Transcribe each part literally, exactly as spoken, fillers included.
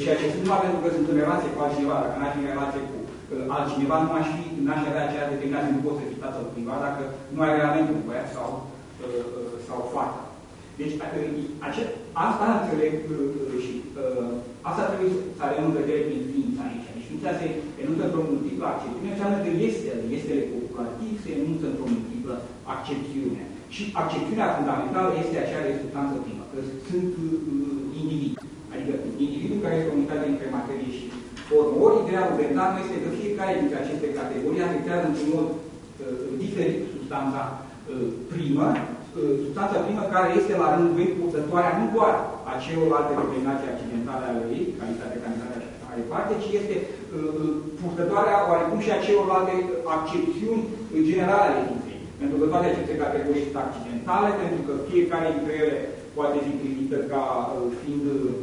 ceea ce sunt numai pentru că sunt în relație cu altcineva, dacă n-aș fi în relație cu uh, altcineva, nu aș fi, n-aș avea aceea determinație, nu pot să fii tatăl cuiva dacă nu ai realmente un băiat sau, uh, uh, sau fată. Deci, ace, asta înțeleg uh, și uh, asta trebuie să avem în vedere prin ființa aici. Deci ființa se enunță într-o multiplă accepțiune, înseamnă că este, este copulativ, se enunță într-o multiplă accepțiune. Și accepțiunea fundamentală este aceea de substanță primă, că sunt uh, indivizi. Adică individul care este o unitate între materie și formă. Ori ideea lui Bentham este că fiecare dintre aceste categorii afectează într-un mod uh, diferit substanța uh, primă, substanța primă care este la rândul ei purtătoarea nu doar a celorlalte declinații accidentale ale ei, calitate, cantitate și așa mai departe, ci este uh, purtătoarea oarecum și a celorlalte accepțiuni generale ale ființei. Pentru că toate aceste categorii sunt accidentale, pentru că fiecare dintre ele poate fi privită ca uh, fiind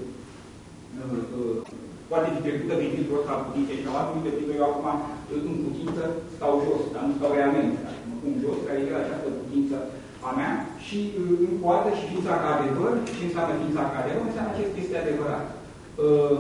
uh, uh, poate fi trecută prin filtrul ăsta al putinței și al de că eu acum în putință stau jos, dar nu stau realmente. Dacă mă pun jos, care e această putință a mea și încă o dată și ființa ca adevăr. Ce înseamnă ființa ca adevăr? Înseamnă acest este adevărat. Uh,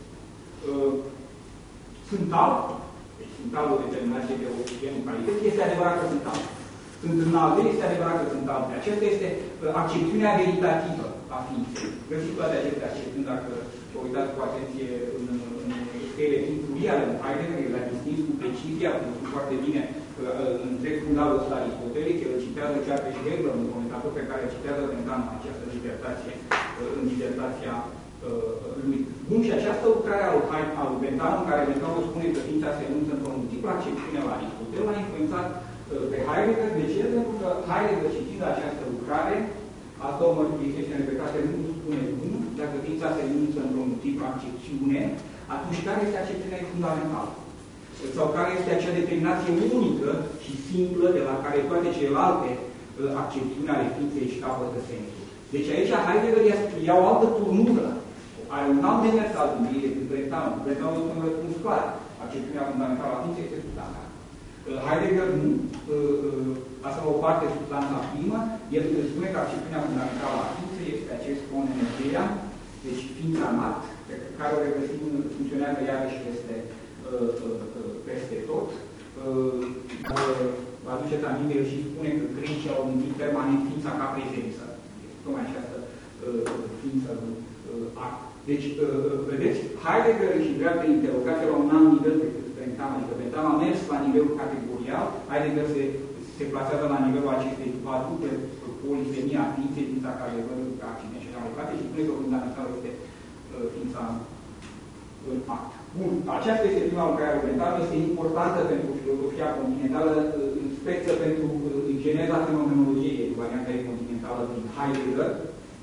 uh, sunt alt, deci sunt alt o determinație de oxigenul calității, este adevărat că sunt alt. Sunt înalte, este adevărat că sunt alte. Aceasta este uh, accepțiunea veritativă a ființei. Găsiți toate aceste accepțiuni dacă vă uitați cu atenție în, în scale timpurii ale Heidegger, le-a distins cu precizie, a cunoscut foarte bine întreg fundalul ăsta aristotelic, el citează chiar pe Hegel, un comentator pe care citează Bentham această disertație, în disertația lui. Bun, și această lucrare a lui Bentham, în care Bentham spune că ființa se enunță într-o multiplă accepțiune la Aristotel, l-a influențat pe Heidegger. De ce? Pentru că Heidegger, citind această lucrare, asta o mărturisire pe care nu spune bun, dacă ființa se enunță într-o multiplă accepțiune, atunci care este accepțiunea fundamentală? Sau care este acea determinație unică și simplă de la care toate celelalte accepțiuni ale ființei își capătă sensul. Deci aici Heidegger ia o altă turnură, are un alt demers al gândirii decât Bentham. Bentham este un răspuns clar. Accepțiunea fundamentală a ființei este substanța. Heidegger nu, asta o parte substanța primă, el spune că accepțiunea fundamentală a ființei este acest con energia, deci ființa nat, pe care o regăsim, funcționează iarăși peste peste tot. Vă aduceți aminte, el și spune că grecii au gândit permanent ființa ca prezență. Tocmai această ființă act. Deci, vedeți, Heidegger își dreaptă interogația la un alt nivel decât Bentham. Adică Bentham a mers la nivelul categorial, Heidegger se, se plasează la nivelul acestei quadruple polisemie a ființei, ființa care văd ca accident și realitate și spune că fundamental este ființa în act. Bun, aceasta este prima lucrare argumentală, este importantă pentru filozofia continentală, în speță pentru geneza fenomenologiei varianta continentală din Heidegger.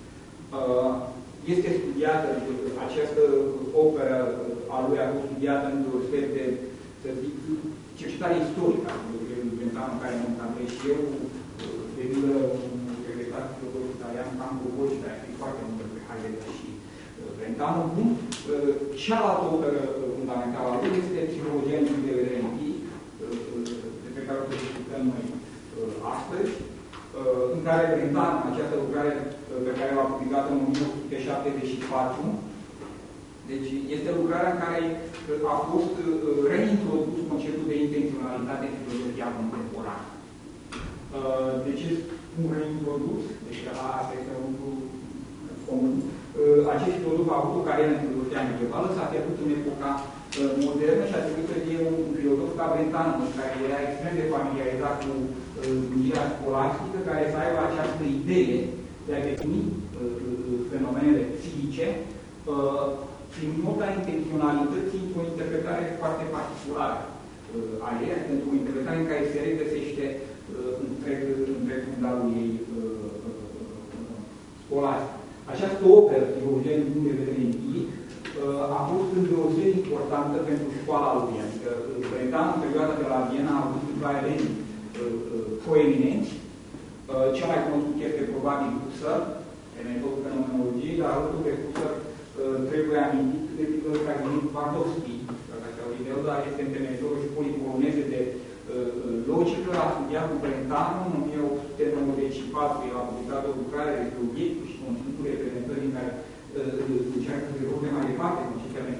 Este studiată, această operă a lui a fost studiată într-o fel de, să zic, cercetare istorică, în care mă încadrez și eu, de lângă un regretat filozof italian, Franco Boci, care a scris foarte mult despre Heidegger și Bentham. Bun, cealaltă operă fundamentală a lui este Psihologia din punct de vedere empiric, despre care o să discutăm noi astăzi, în care Bentham, această lucrare pe care l-a publicat în o mie opt sute șaptezeci și patru, deci este lucrarea în care a fost reintrodus conceptul de intenționalitate în filozofia contemporană. De ce spun reintrodus? Deci asta este un lucru comun. Acest filozof a avut o carieră în filozofia medievală, s-a pierdut în epoca modernă și a trebuit să fie un filozof ca Bentham, care era extrem de familiarizat cu gândirea scolastică, care să aibă această idee de a defini fenomenele psihice prin nota intenționalității într-o interpretare foarte particulară a ei, pentru o interpretare în care se regăsește întreg, întreg fundalul ei scolastic. Această operă, Psihologia din punct de vedere empiric, a fost îndeosebit importantă pentru școala lui. Adică Bentham, în perioada de la Viena, a avut câțiva eleni proeminenți. Cel mai cunoscut este probabil Husserl, elementul fenomenologiei, dar alături de Husserl trebuie amintit de pildă Kazimir Twardowski, dar este întemeitorul școlii poloneze de logică, a studiat cu Bentham în o mie opt sute nouăzeci și patru, el a publicat o lucrare despre obiectul și conținutul reprezentării în care încearcă să rezolve mai departe conceptele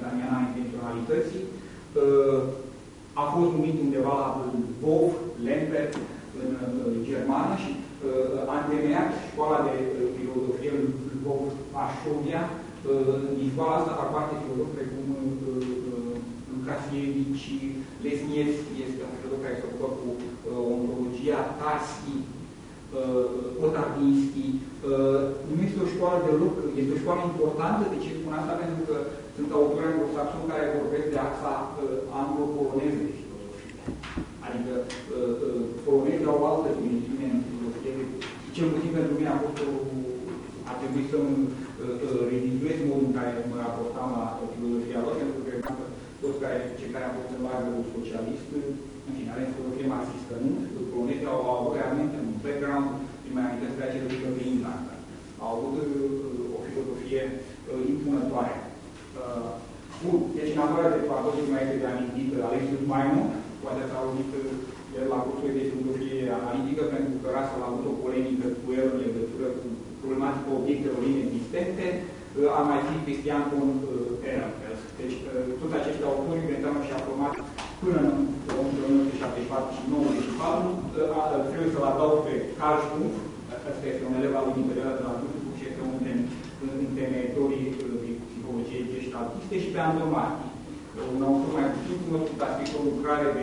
Varsovia. Din școala asta fac parte filozofi precum Krasievici, Lesniewski, este un filozof care se ocupă cu ontologia, Tarski, Kotardinski. Nu este o școală deloc, este o școală importantă. De ce spun asta? Pentru că sunt autori anglosaxoni care vorbesc de axa anglo-poloneză de filozofie. Adică polonezii au o altă dimensiune în filozofie. Cel puțin pentru mine a fost o, a trebuit să-mi revizuez modul în care mă raportam la filozofia lor, pentru că toți care, cei care au fost în largul socialist, în final, în filozofie marxistă, nu? Polonezii au avut realmente un background, îmi mai amintesc de acele filozofie inlantă. Au avut uh, o filozofie uh, impunătoare. Uh, bun, deci în afară de faptul mai este de amintit Alexius Maimon, poate ați auzit el la cursul de filozofie analitică, pentru că Russell a avut o polemică cu el în legătură cu problematica obiectelor inexistente, uh, a mai fi Christian von uh, Ehrenfels. Deci, uh, toți acești autori, Brentano și-a format până în o mie nouă sute șaptezeci și patru și nouăzeci și patru, trebuie să-l adaug pe Karl Stumpf, ăsta este un elev al lui din perioada de la Stumpf și este unul din temeitorii psihologiei gestaltiste, și pe Anton Marti, un autor mai puțin cunoscut, a scris o lucrare de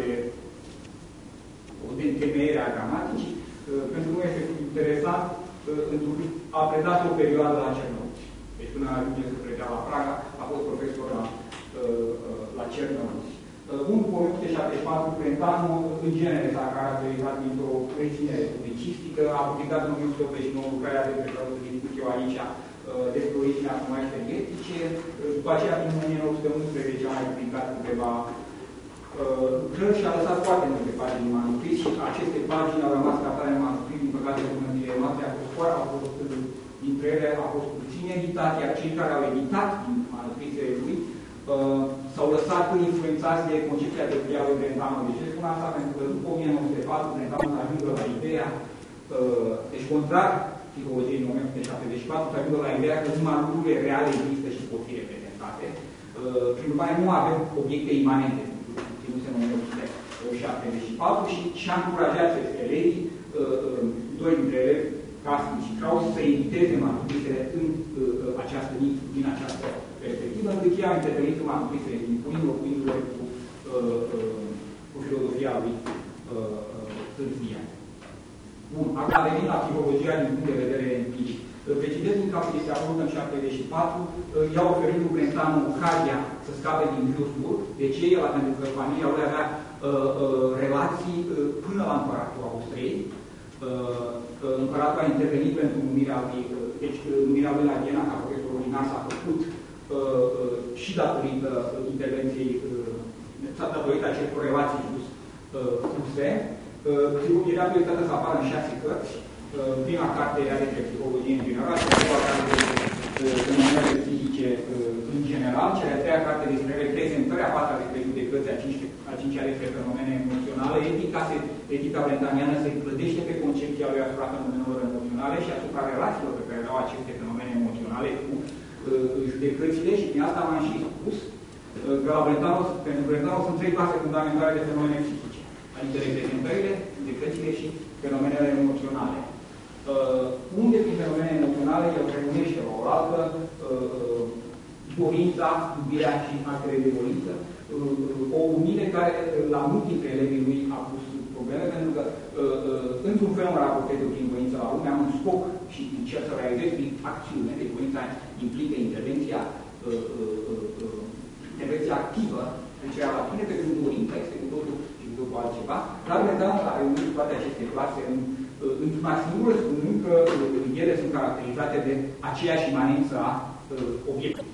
de întemeiere a gramaticii. Pentru noi este interesant, pentru că a predat o perioadă la Cernăuți. Deci până ajunge să predea la Praga, a fost profesor la, la Cernăuți. În o mie nouă sute șaptezeci și patru, Brentano, în genere, s-a caracterizat dintr-o reținere publicistică, a publicat în o mie nouă sute optzeci și nouă lucrarea de pe care o să discut eu aici despre originea cunoașterii etice. După aceea, în o mie nouă sute unsprezece, a mai publicat câteva lucrări și a lăsat foarte multe pagini manuscris și aceste pagini au rămas captare în manuscris, din păcate, până în zilele noastre, a fost foarte, au fost, dintre ele a fost puțin editat, iar cei care au editat din manuscrisele lui Uh, s-au lăsat influențați de concepția de Pia lui Brentano. De ce spun asta? Pentru că după o mie nouă sute patru, Brentano s-a ajungă la ideea, uh, deci contrar psihologiei din o mie nouă sute șaptezeci și patru, s-a ajungă la ideea că numai lucrurile reale există și pot fi reprezentate. Uh, prin urmare, nu avem obiecte imanente, ținuse în o mie nouă sute șaptezeci și patru, și și-a încurajat pe elevii, uh, uh, doi dintre elevi, Castin și Krauss, să editeze manuscrisele în uh, această, din această perspectivă, încât ei au intervenit în manuscrisele din puind locuindu-le cu, uh, uh, cu filozofia lui uh, uh, târzia. Bun, acum venim la psihologia din punct de vedere empiric. Precidentul care este apărut în șaptezeci și patru, uh, i-a oferit lui Brentano ocazia să scape din Würzburg. De ce? El, pentru că familia lui avea uh, uh, relații uh, până la împăratul Austriei. Uh, Împăratul a intervenit pentru numirea lui, deci numirea lui la Viena ca profesor ordinar s-a făcut uh, uh, și datorită intervenției, uh, datorită acestor relații just uh, puse. Uh, era prioritată să apară în șase cărți. Uh, prima carte era despre psihologie în general, cea de-a doua carte despre fenomenele psihice uh, în general, cea de-a treia carte despre reprezentări, a patra despre judecăți, a, cinci, a cincea despre fenomene emoționale. Etica, se, etica brentaniană se clădește pe concepția lui asupra fenomenelor emoționale și asupra relațiilor pe care le au aceste fenomene emoționale cu uh, judecățile, și prin asta m-am și spus uh, că la Brentano, pentru Brentano sunt trei clase fundamentale de fenomene psihice, adică reprezentările, judecățile și fenomenele emoționale. Uh, unde prin fenomene emoționale el reunește la o altă uh, dorința, iubirea și actele de dorință, uh, o unire care la mulți dintre elevii lui a pus probleme, pentru că uh, uh, într-un fel mă raportez prin voință la lume, am un scop și încerc să realizez prin acțiune, deci voința implică intervenția, uh, uh, uh, intervenția activă, deci la tine pe când dorința este cu totul și cu totul altceva, dar Brentano a reunit toate aceste clase în într-una singură, spunând că uh, ele sunt caracterizate de aceeași imanență a uh, obiectului.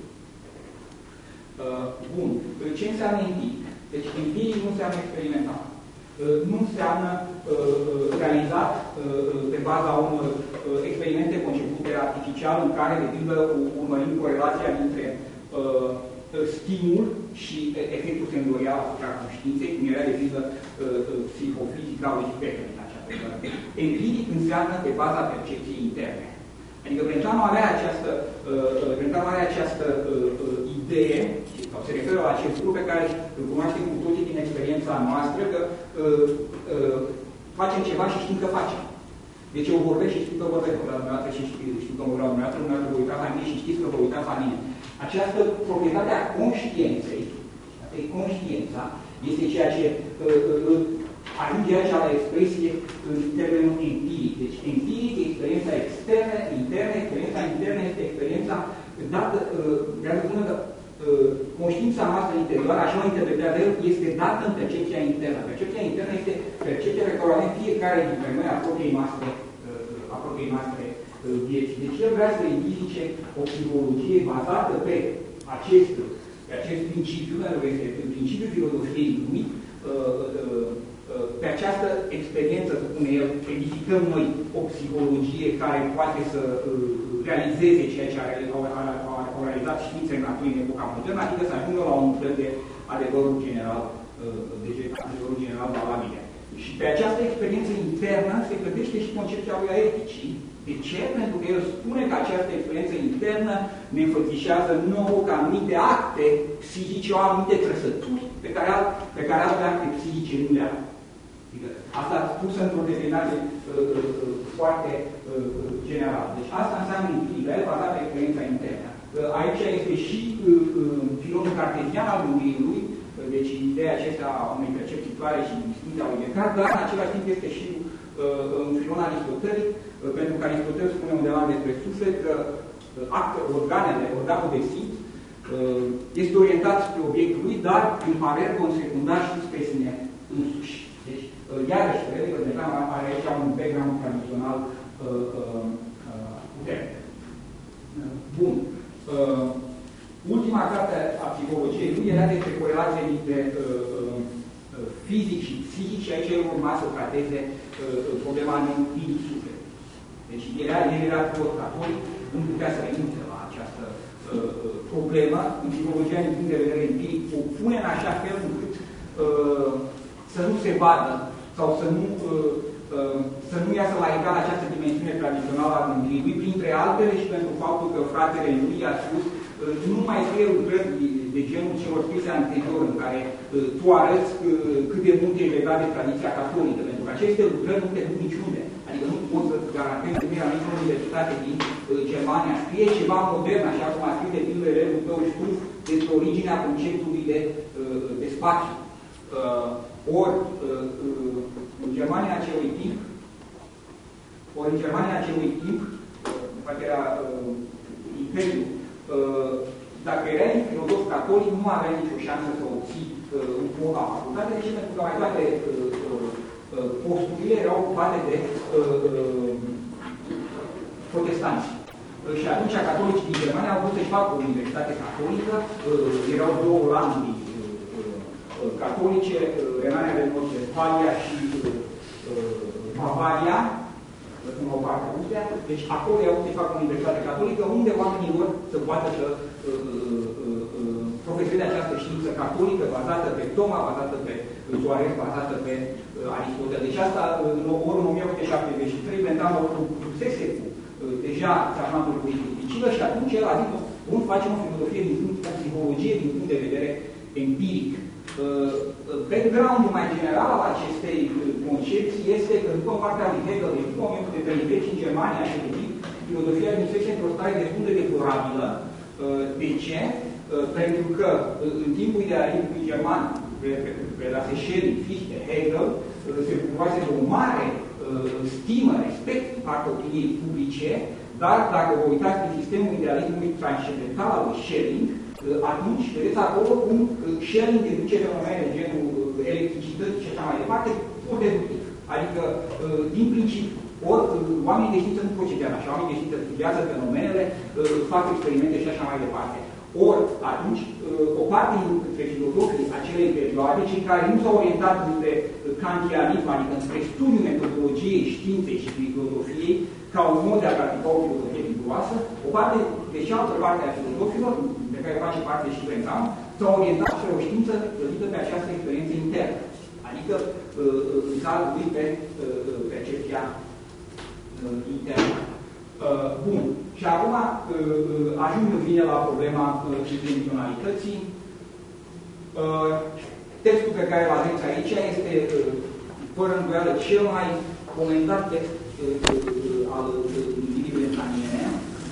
Uh, bun. Ce înseamnă empiric? Deci empiric nu înseamnă experimental. Uh, nu înseamnă uh, realizat uh, pe baza unor uh, experimente concepute artificial în care, de pildă, urmărim corelația dintre uh, stimul și efectul senzorial asupra conștiinței, cum era, de pildă, uh, psihofizica sau expertă. Empiric înseamnă pe baza percepției interne. Adică Brentano avea această, uh, Brentano avea această uh, idee, sau se referă la acest lucru pe care îl cunoaștem cu toții din experiența noastră, că uh, uh, facem ceva și știm că facem. Deci eu vorbesc și știu că vorbesc la dumneavoastră și știu că mă vreau dumneavoastră, dumneavoastră vă uitați la mine și știți că vă uitați la mine. Această proprietate a conștiinței, asta e conștiința, este ceea ce uh, ajunge aici la expresie în termenul empiric. Deci empiric, experiența externă, internă, experiența internă este experiența dată, uh, vreau să spun că uh, conștiința noastră interioară, așa o interpretează el, este dată în percepția internă. Percepția internă este percepția pe care o avem fiecare dintre noi a propriei noastre, uh, a propriei noastre uh, vieți. Deci el vrea să indice o psihologie bazată pe acest, pe acest principiu, pentru că este principiul filozofiei lui, uh, uh, pe această experiență, spune el, edificăm noi o psihologie care poate să uh, realizeze ceea ce au, au, au realizat științele naturii în epoca modernă, adică să ajungă la un fel de adevărul general, uh, de adevărul general valabil. Și pe această experiență internă se găsește și concepția lui a eticii. De ce? Pentru că el spune că această experiență internă ne înfățișează nouă că anumite acte psihice au anumite trăsături pe care, pe care alte acte psihice nu le au. Asta spusă într-o definiție uh, uh, foarte uh, generală. Deci asta înseamnă un nivel bazat pe experiența internă. Uh, aici este și uh, uh, filonul cartezian al gândirii lui, uh, deci ideea acesta a unei percepții clare și distincte a lui Descartes, dar în același timp este și uh, un filon aristotelic, uh, pentru că Aristotel spune undeva despre suflet că uh, acte, organele, organul de simț, uh, este orientat spre obiectul lui, dar în parer secundar și spre sine însuși. Deci, iarăși, cred că deja are aici un background tradițional uh, uh, uh, puternic. Bun. Uh, ultima carte a psihologiei lui era despre corelație dintre uh, uh, fizic și psihic și aici el urma să trateze uh, problema inimii-suflet. Deci era, el era tot catolic, nu putea să renunțe la această uh, problemă. În psihologia, din punct de vedere empiric, o pune în așa fel încât uh, să nu se vadă sau să nu, uh, uh, să nu iasă la egal această dimensiune tradițională a gândirii lui, printre altele și pentru faptul că fratele lui a spus uh, nu mai scrie lucrări de, de genul celor scrise anterior, în care uh, tu arăți uh, cât de mult e legat de tradiția catolică, pentru că aceste lucrări nu te duc niciunde. Adică nu poți să garantezi că la nicio universitate din uh, Germania scrie ceva modern, așa cum a scris de pildă elevul tău Stumpf despre originea conceptului de, uh, de spațiu. Uh, ori uh, uh, în Germania acelui timp, ori în Germania acelui timp, uh, poate era uh, Imperiul, uh, dacă erai filozof catolic, nu aveai nicio șansă să obții uh, un post la facultate, de ce? Pentru că mai toate uh, uh, posturile erau ocupate de uh, uh, protestanți. Uh, și atunci catolici din Germania au vrut să-și facă o universitate catolică, uh, erau două landuri catolice, Renania de Nord-Vestfalia și uh, Bavaria, în o parte a Austria. Deci acolo i-au să facă o universitate catolică, unde oamenii vor să poată să uh, uh, uh, profeseze această știință catolică, bazată pe Toma, bazată pe Soares, bazată pe uh, Aristotel. Deci asta, în ori în o mie opt sute șaptezeci și trei, Bentham produsese cu uh, deja țarnatul politicilă și atunci el a zis, cum facem o filozofie din punct, o psihologie din punct de vedere empiric. Uh, background-ul mai general al acestei concepții este că după partea lui Hegel, deci după o mie opt sute treizeci în Germania, și de filozofia ajunsese într-o stare destul de deplorabilă. Uh, de ce? Uh, pentru că uh, în timpul idealismului german, predase Schelling, Fichte, Hegel, uh, se bucurase de o mare uh, stimă, respect din partea opiniei publice, dar dacă vă uitați în sistemul idealismului transcendental al lui Schelling, atunci, vedeți acolo cum Schelling deduce fenomene de genul electricității și așa mai departe, pur deductiv. Adică, din principiu, ori oamenii de știință nu procedează așa, oamenii de știință studiază fenomenele, fac experimente și așa mai departe. Ori, atunci, o parte dintre filozofii acelei perioade, cei care nu s-au orientat între kantianism, adică înspre studiul metodologiei, științei și filozofiei, ca un mod de a practica o filozofie riguroasă, o parte, de cealaltă parte a filozofilor, de care face parte și Bentham, s-au orientat spre o știință gândită pe această experiență internă, adică în cazul lui pe percepția internă. Bun. Și acum ajung în fine la problema intenționalității. Textul pe care îl aveți aici este, fără îndoială, cel mai comentat text al gândirii brentaniene.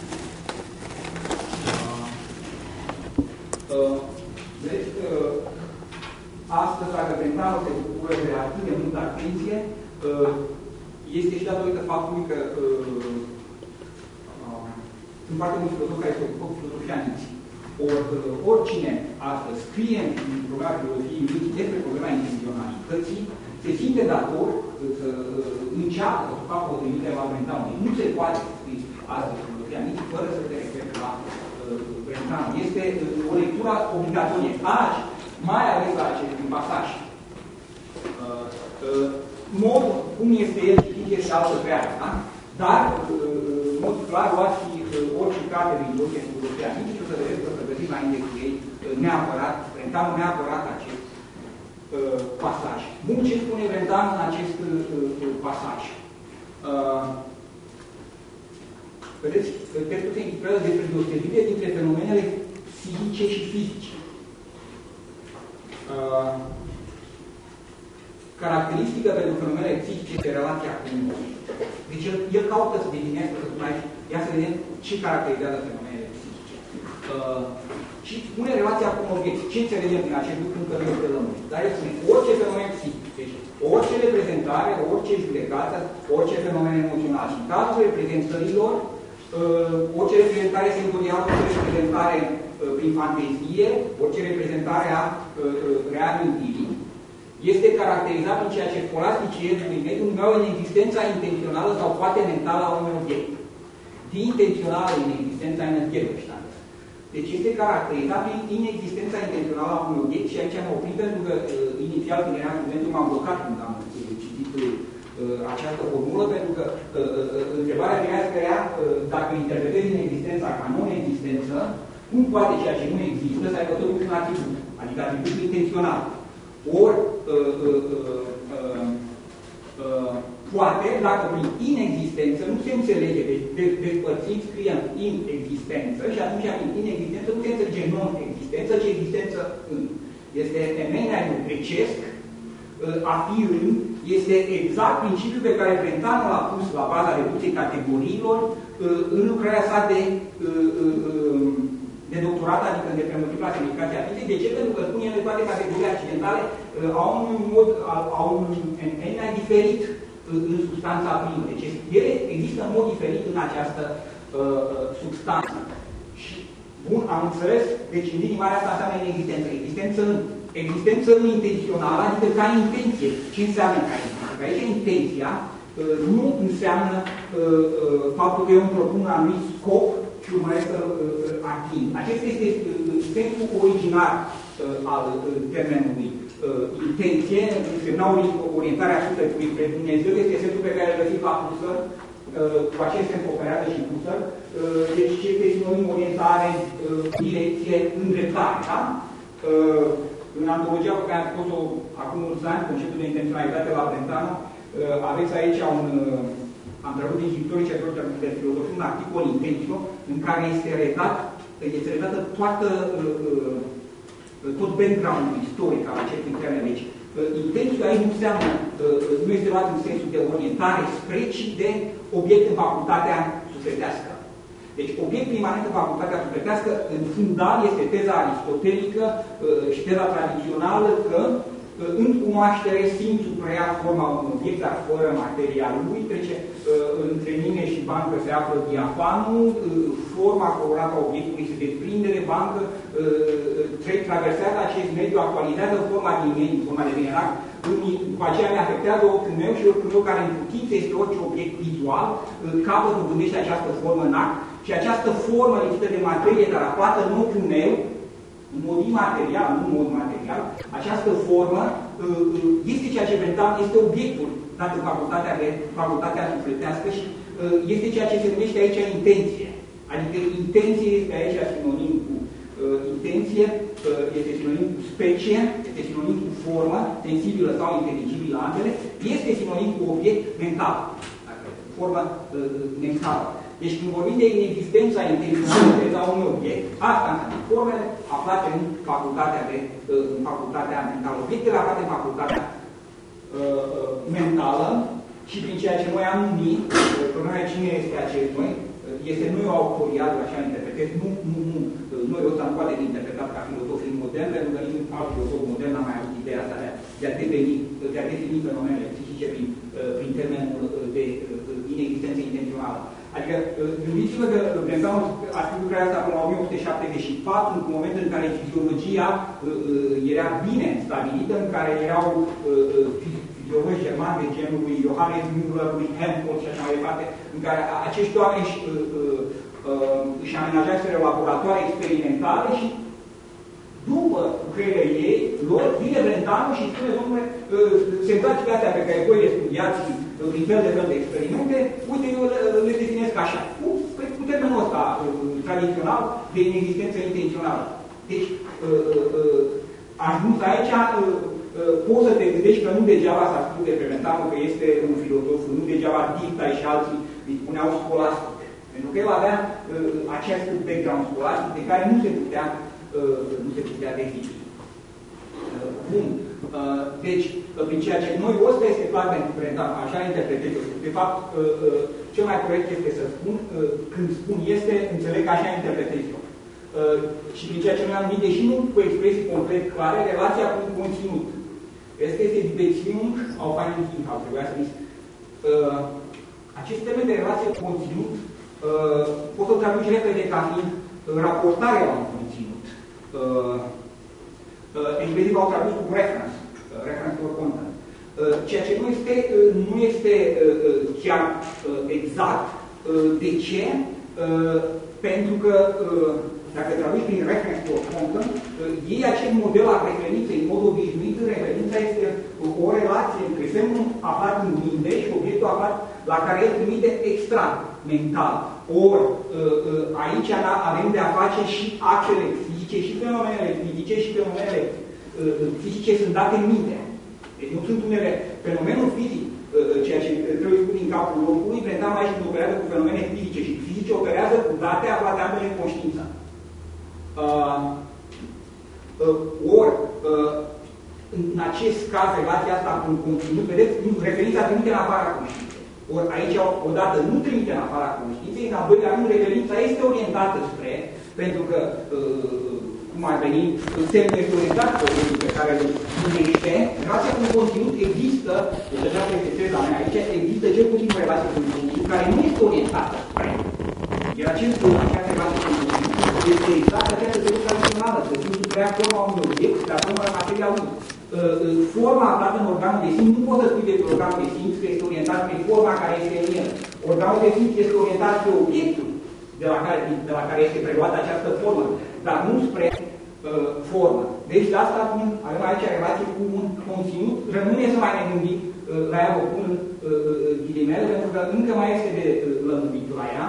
Deci, astăzi, dacă Brentanul se bucură de atât de multă atenție, este și datorită faptului că sunt foarte mulți filozofi care se ocupă cu filozofia minții. Or, oricine astăzi scrie în problema filozofiei minții despre problema intenționalității, se simte dator să înceapă să facă o trimitere la Brentanul. Nu se poate scrie astăzi filozofia minții fără să te referi la Brentanul. Este o lectură obligatorie. Azi, mai ales la acest pasaj. Modul cum este el citit este altă treabă, da? Dar, în mod clar, luați orice carte din Istorie cu filozofia minții și o să vedeți că o să găsim la indexul ei neapărat, Brentanul neapărat acest uh, pasaj. Bun, ce spune Brentanul în acest uh, pasaj? Uh, vedeți, textul se intitrează despre deosebire dintre fenomenele psihice și fizice. Uh, caracteristică pentru fenomenele psihice este relația cu omul. Deci el, el caută să definească, să spune aici, ia să vedem ce caracterizează fenomenele psihice. Uh, și spune relația cu un obiect. Ce înțelegem din acest lucru încă nu este lămurit. Dar el spune orice fenomen psihic, deci orice reprezentare, orice judecată, orice fenomen emoțional. Și în cazul reprezentărilor, uh, orice reprezentare senzorială, orice reprezentare uh, prin fantezie, orice reprezentare a uh, realintirii, este caracterizat în ceea ce scolasticii din mediul numeau în existența intențională sau poate mentală a unui obiect. Din intențională în existența energetică. Deci este caracterizat prin inexistența intențională a unui obiect și aici am oprit pentru că uh, inițial când eram studentul m-am blocat când am uh, citit uh, această formulă, pentru că uh, uh, întrebarea greacă era uh, dacă interpretezi inexistența ca non-existență, cum poate ceea ce nu există să aibă totul un atribut, adică atributul intențional. Ori uh, uh, uh, uh, poate, dacă prin inexistență nu se înțelege, deci despărțit scrie inexistență și atunci prin inexistență nu se înțelege non-existență, ci existență în. Este temeiul grecesc, uh, a fi în, este exact principiul pe care Brentanul l-a pus la baza reducției categoriilor uh, în lucrarea sa de uh, uh, de doctorat, adică de multipla semnificație a fiziei. De ce? Pentru că spune ele toate categoriile accidentale uh, au un mod, au un enigma diferit uh, în substanța primă. Deci ele există în mod diferit în această uh, substanță. Și, bun, am înțeles, deci în linii mari asta înseamnă inexistență. Existență în, existență în intențională, adică ca intenție. Ce înseamnă ca intenție? Că aici intenția uh, nu înseamnă uh, uh, faptul că eu îmi propun un anumit scop și urmăresc să uh, ating. Acesta este uh, sensul originar uh, al uh, termenului uh, intenție, însemna orientarea sufletului spre Dumnezeu, este sensul pe care îl găsim la Husserl, uh, cu acest sens operează și Husserl, uh, deci este sinonim orientare, uh, direcție, îndreptare. Da? Uh, în antologia pe care am scos-o acum mulți ani, conceptul de intenționalitate la Brentano, uh, aveți aici un uh, am trecut din istorice de filozofie un articol intențio în care este redat, este redată toată, uh, tot background-ul istoric al acestui termen. Deci, uh, intențio aici nu înseamnă, uh, nu este luat în sensul de orientare spre, ci de obiect în facultatea sufletească. Deci, obiectul imanent în facultatea sufletească, în fundal, este teza aristotelică uh, și teza tradițională că în cunoaștere simțul preia forma unui obiect, dar fără material lui, trece uh, între mine și bancă se află diafanul, uh, forma colorată a obiectului se desprinde de bancă, uh, traversează acest mediu, actualizează forma din mediu, forma de mineral, după aceea mi afectează ochiul meu și ochiul meu care în putință este orice obiect vizual, uh, capătul gândește această formă în act și această formă lipsită de materie, dar aflată în ochiul meu, în mod imaterial, nu în mod material, această formă este ceea ce Brentan este obiectul dat în facultatea, de, facultatea sufletească și este ceea ce se numește aici intenție. Adică intenție este aici sinonim cu uh, intenție, uh, este sinonim cu specie, este sinonim cu formă, sensibilă sau inteligibilă ambele, este sinonim cu obiect mental, formă uh, mentală. Deci când vorbim de inexistența intenționalității a unui obiect, asta înseamnă formele aflate în facultatea, de, în facultatea mentală. Obiectele aflate în facultatea uh, mentală și prin ceea ce noi am numit, problema cine este acest noi, este noi autoriatul, așa interpretez, nu, nu, nu, noi ăsta nu poate fi interpretat ca filozofii moderni, pentru că niciun alt filozof modern n-a mai avut ideea asta de a defini, de a defini fenomenele psihice prin, prin termenul de inexistență intențională. Adică, gândiți-vă că Brentano a scris lucrarea asta până la o mie opt sute șaptezeci și patru, în momentul în care fiziologia era bine stabilită, în care erau fiziologi germani de genul lui Johannes Müller, lui Helmholtz și așa mai departe, în care acești oameni își, își amenajaseră laboratoare experimentale și după lucrările ei, lor, vine Brentano și spune, domnule, senzațiile astea pe care voi le studiați prin fel de fel de experimente, uite, eu le, le definesc așa, cu, cu termenul ăsta tradițional de inexistență intențională. Deci, ajuns aici, poți să te gândești că nu degeaba s-a spus de Brentano că este un filozof, nu degeaba Dicta și alții îi spuneau scolastic. Pentru că el avea acest background scolastic de care nu se putea nu se putea defini. Bun. Deci, prin ceea ce noi, ăsta este clar pentru Brentano, așa interpretez eu. De fapt, cel mai corect este să spun, când spun este, înțeleg că așa interpretez eu. Și prin ceea ce noi am numit, deși nu cu expresii complet clare, relația cu conținut. Este este die Beziehung auf einen Inhalt. Trebuia să zic. Acest termen de relație cu conținut pot să-l traduci repede ca fiind raportarea la un conținut. Uh, uh, englezii l-au tradus cu reference, uh, reference or content. Uh, ceea ce nu este, uh, nu este uh, chiar uh, exact. Uh, de ce? Uh, pentru că uh, dacă traduci prin reference or content, uh, iei acest model al referinței, în mod obișnuit, referința este uh, o relație între semnul aflat în minte și obiectul aflat la care el trimite extra mental. Ori aici avem de a face și actele fizice, și fenomenele fizice, și fenomenele fizice sunt date în minte. Deci nu sunt unele fenomenul fizic, ceea ce trebuie spus din capul locului, Brentano aici când operează cu fenomene fizice și fizice operează cu date aflate ambele în conștiință. Ori, în acest caz, relația asta cu conținut, vedeți, referința trimite în afara conștiinței. Ori aici, odată, nu trimite în afara conștiinței, în al doilea rând, referința este orientată spre, pentru că, uh, cum ar veni, semnul este orientat pe obiectul pe care îl numește, relația cu conținut există, deci așa este teza mea aici, există cel puțin o relație cu conținut care nu este orientată spre. Iar acest, această relație cu conținut este exact această teorie tradițională, să fim prea forma unui obiect, dar forma materia lui. Forma aflată în organul de simț, nu poți să spui despre organul de simț că este orientat pe forma care este în el. Organul de simț este orientat pe obiectul de la care, de la care este preluată această formă, dar nu spre uh, formă. Deci de asta acum avem aici relație cu un conținut, rămâne să mai ne gândim uh, la ea, o pun în uh, ghilimele, pentru că încă mai este de uh, lămurit la ea.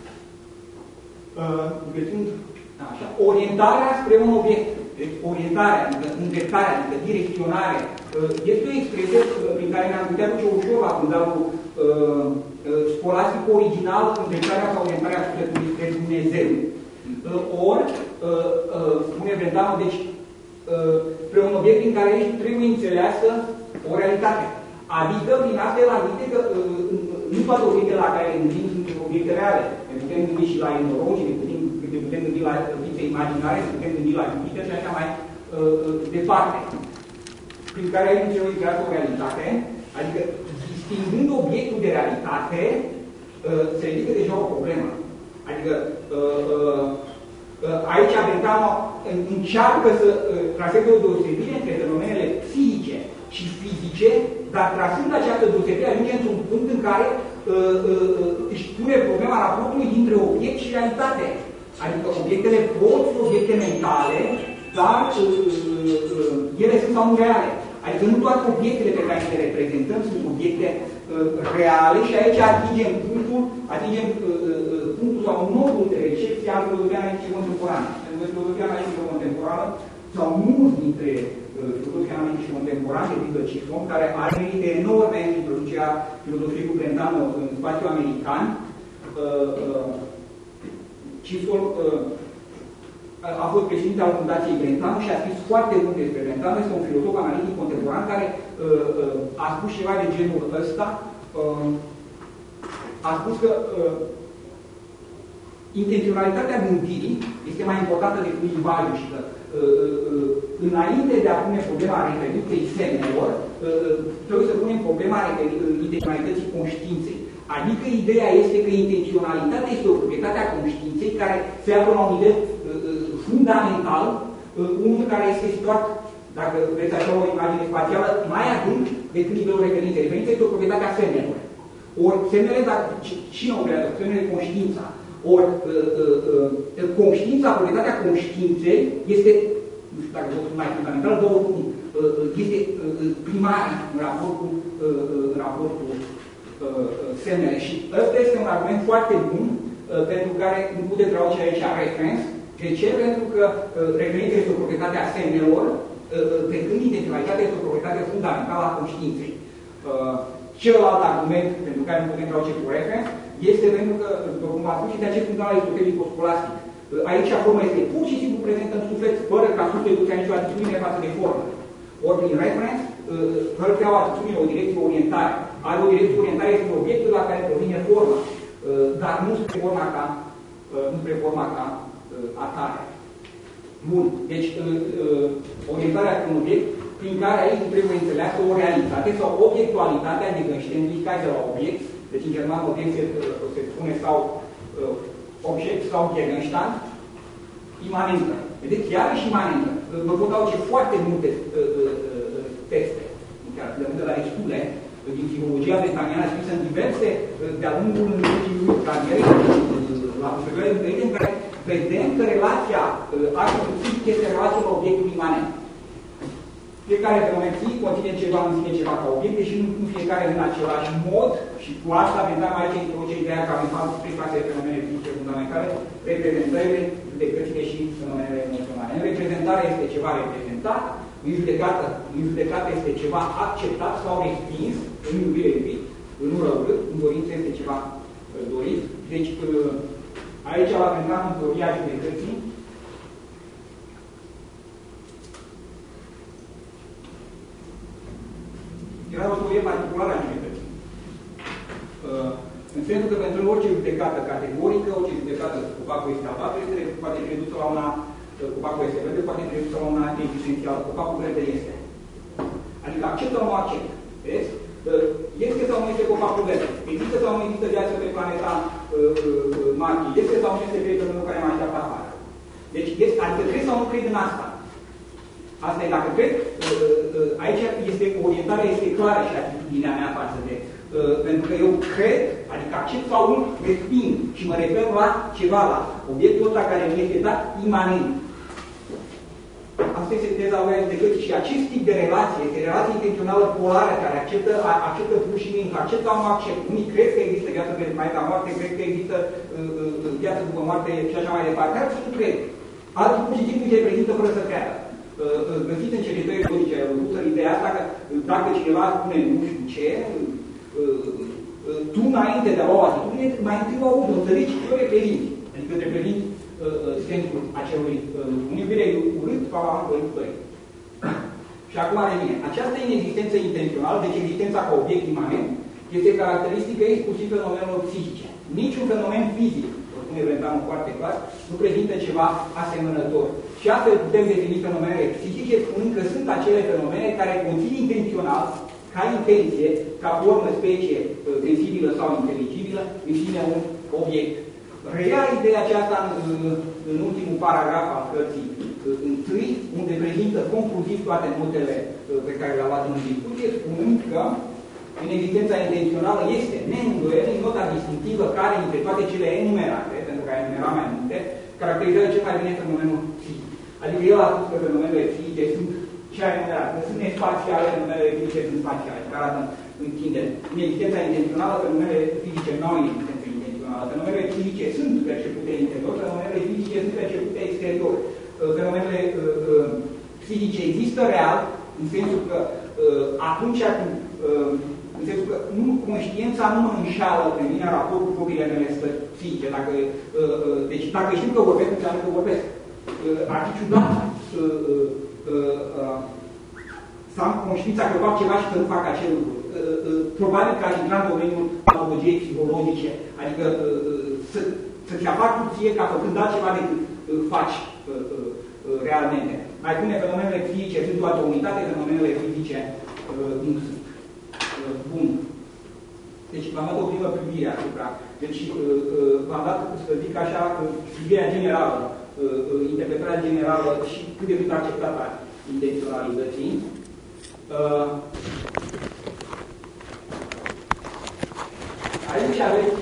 Uh, găsind, așa, orientarea spre un obiect. Deci, orientarea, adică îndreptarea, adică direcționare, este o expresie prin care ne-am putea duce ușor la fundalul uh, scolastic original, îndreptarea sau orientarea sufletului spre Dumnezeu. Uh, ori, uh, uh, spune Brentano, deci, uh, spre un obiect în care ești trebuie înțeleasă o realitate. Adică, prin asta, el admite că uh, nu toate obiectele la care ne gândim sunt obiecte reale. Ne putem gândi și la enorogi, ne putem, ne putem gândi la ființe imaginare, ne putem gândi la Jupiter și așa mai uh, departe. Prin care el înțelegează o realitate, adică, distingând obiectul de realitate, uh, se ridică deja o problemă. Adică, uh, uh, uh, aici Brentano încearcă să uh, traseze o deosebire între fenomenele psihice și fizice, dar trasând această deosebire, ajunge într-un punct în care uh, uh, își pune problema raportului dintre obiect și realitate. Adică obiectele pot fi obiecte mentale, dar uh, uh, ele sunt sau nu reale. Adică nu toate obiectele pe care le reprezentăm sunt obiecte uh, reale și aici atingem punctul, atingem uh, uh, punctul sau nodul de recepție al filozofiei analitice contemporane. Pentru că filozofia analitică contemporană sau mulți dintre uh, filozofia analitice contemporane, de pildă Cifron, care are merite enorme în introducerea filozofiei cu Brentano în spațiul american. Uh, uh, Cifron uh, a fost președinte al Fundației Brentano și a scris foarte mult despre Brentano. Este un filozof analitic contemporan care uh, uh, a spus ceva de genul ăsta. uh, a spus că uh, intenționalitatea gândirii este mai importantă decât limbajul și că uh, uh, înainte de a pune problema referinței semnelor, uh, trebuie să punem problema intenționalității conștiinței. Adică ideea este că intenționalitatea este o proprietate a conștiinței care se află la un nivel uh, fundamental, uh, unul care este situat, dacă vreți așa o imagine spațială, mai adânc decât nivelul referinței. Referința este o proprietate a semnelor. Ori semnele, dacă cine o creează? Semnele conștiința. Ori uh, uh, uh, conștiința, proprietatea conștiinței este, nu știu dacă vă mai fundamental, două uh, este uh, primară în raport cu, uh, în raport cu uh, semnele. Și ăsta este un argument foarte bun uh, pentru care nu puteți traduce aici reference. De ce? Pentru că uh, referința este o proprietate a semnelor, uh, pe când intenționalitatea este o proprietate fundamentală a conștiinței. Uh, celălalt argument pentru care nu putem traduce cu reference este pentru că, după cum am spus, este acest fundal aristotelico-scolastic. Aici forma este pur și simplu prezentă în suflet, fără ca sufletul să aibă nicio atitudine față de formă. Ori prin reference, fără că au atitudine, o direcție orientare. Are o direcție orientare, este obiectul la care provine forma, dar nu spre forma ca, nu spre forma ca atare. Bun. Deci, orientarea cu un obiect, prin care aici trebuie înțeleasă o realitate sau obiectualitatea, adică Ständigkeit de la obiect. Deci, în germană, obiect se, se spune sau uh, obiect sau Gegenstand, imanentă. Vedeți, chiar și imanentă. Vă pot aduce foarte multe uh, uh, texte, chiar de la destule, din filologia vestaniană, scrisă în diverse, uh, de-a lungul ultimului carierei, la perioade diferite, în care vedem că relația uh, artificială este relația la obiectul imanent. Fiecare fenomen psihic conține ceva în sine, ceva ca obiect, și nu, nu fiecare în același mod, și cu asta aveam aici introduce ideea că avem trei clase de fenomene psihice fundamentale, reprezentările, judecățile și fenomenele emoționale. În reprezentare este ceva reprezentat, în judecată, în judecată este ceva acceptat sau respins, în iubire iubit, în ură urât, în dorință este ceva dorit. Deci, aici l-am intrat în teoria judecății. Era o teorie particulară a judecății. Uh, în sensul că pentru orice judecată categorică, orice judecată cu copacul este albastru, este poate redusă la una, cu copacul este verde, poate redusă la una existențială. Copacul verde este. Adică accept sau nu accept. Vezi? Uh, este sau nu este copacul verde? Există sau nu există viață pe planeta uh, Marte? Este sau nu este prietenul care mă așteaptă afară? Deci, este, adică cred sau nu cred în asta? Asta e dacă cred, aici este orientarea este clară și atitudinea mea față de, pentru că eu cred, adică accept sau nu, resping și mă refer la ceva, la obiectul ăsta care mi este dat imanent. Asta este teza lui de gând și acest tip de relație, este relație intențională polară care acceptă, acceptă plus și minus, accept sau nu accept. Unii cred că există viață pe planeta moarte, cred că există uh, viață după moarte și așa mai departe, alții nu cred. Alții pur și simplu se prezintă fără să creadă. Găsiți în cercetările logice Husserl ideea asta că dacă cineva spune nu știu ce, tu înainte de a lua o atitudine, mai întâi o auzi, o înțelegi ce o reprezinti. Adică reprezinti sensul acelui un iubire urât sau la părintării. Și acum revine. Această inexistență intențională, deci existența ca obiect imanent, este caracteristică exclusiv fenomenelor psihice. Niciun fenomen fizic, spune Brentano foarte clar, nu prezintă ceva asemănător. Și astfel putem defini fenomenele psihice spunând că sunt acele fenomene care conțin intențional, ca intenție, ca formă, specie sensibilă sau inteligibilă, în sine un obiect. Reia ideea aceasta în, în ultimul paragraf al cărții întâi, unde prezintă concluziv toate notele pe care le-a luat în discuție, spunând că în existența intențională este neîndoielnic nota distinctivă care, între toate cele enumerate, pentru că a enumerat mai multe, caracterizează cel mai bine fenomenul psihic. Adică el a spus că fenomenele psihice sunt ce a enumerat, că sunt nespațiale, fenomenele psihice sunt spațiale, care arată în tindere. În existența intențională, fenomenele fizice nu au existență intențională. Fenomenele psihice sunt percepute interior, fenomenele fizice sunt percepute exterior. Fenomenele uh, uh, psihice există real, în sensul că uh, atunci când uh, în sensul că nu, conștiința nu mă înșală pe mine în raport cu propriile mele stări psihice. Dacă, uh, uh, deci dacă știu că vorbesc, înseamnă că vorbesc. Uh, ar fi ciudat uh, uh, uh, să am conștiința că fac ceva și că nu fac acel lucru. probabil că aș intra în domeniul patologiei psihologice, adică să, să-ți apar tu ție ca făcând altceva decât faci realmente. Mai pune fenomenele fizice, sunt toată unitate, fenomenele fizice nu sunt. Bun. Deci v-am dat o primă privire asupra. Deci v-am dat, să zic așa, privirea generală, interpretarea generală și cât de cât acceptată intenționalității. Aici aveți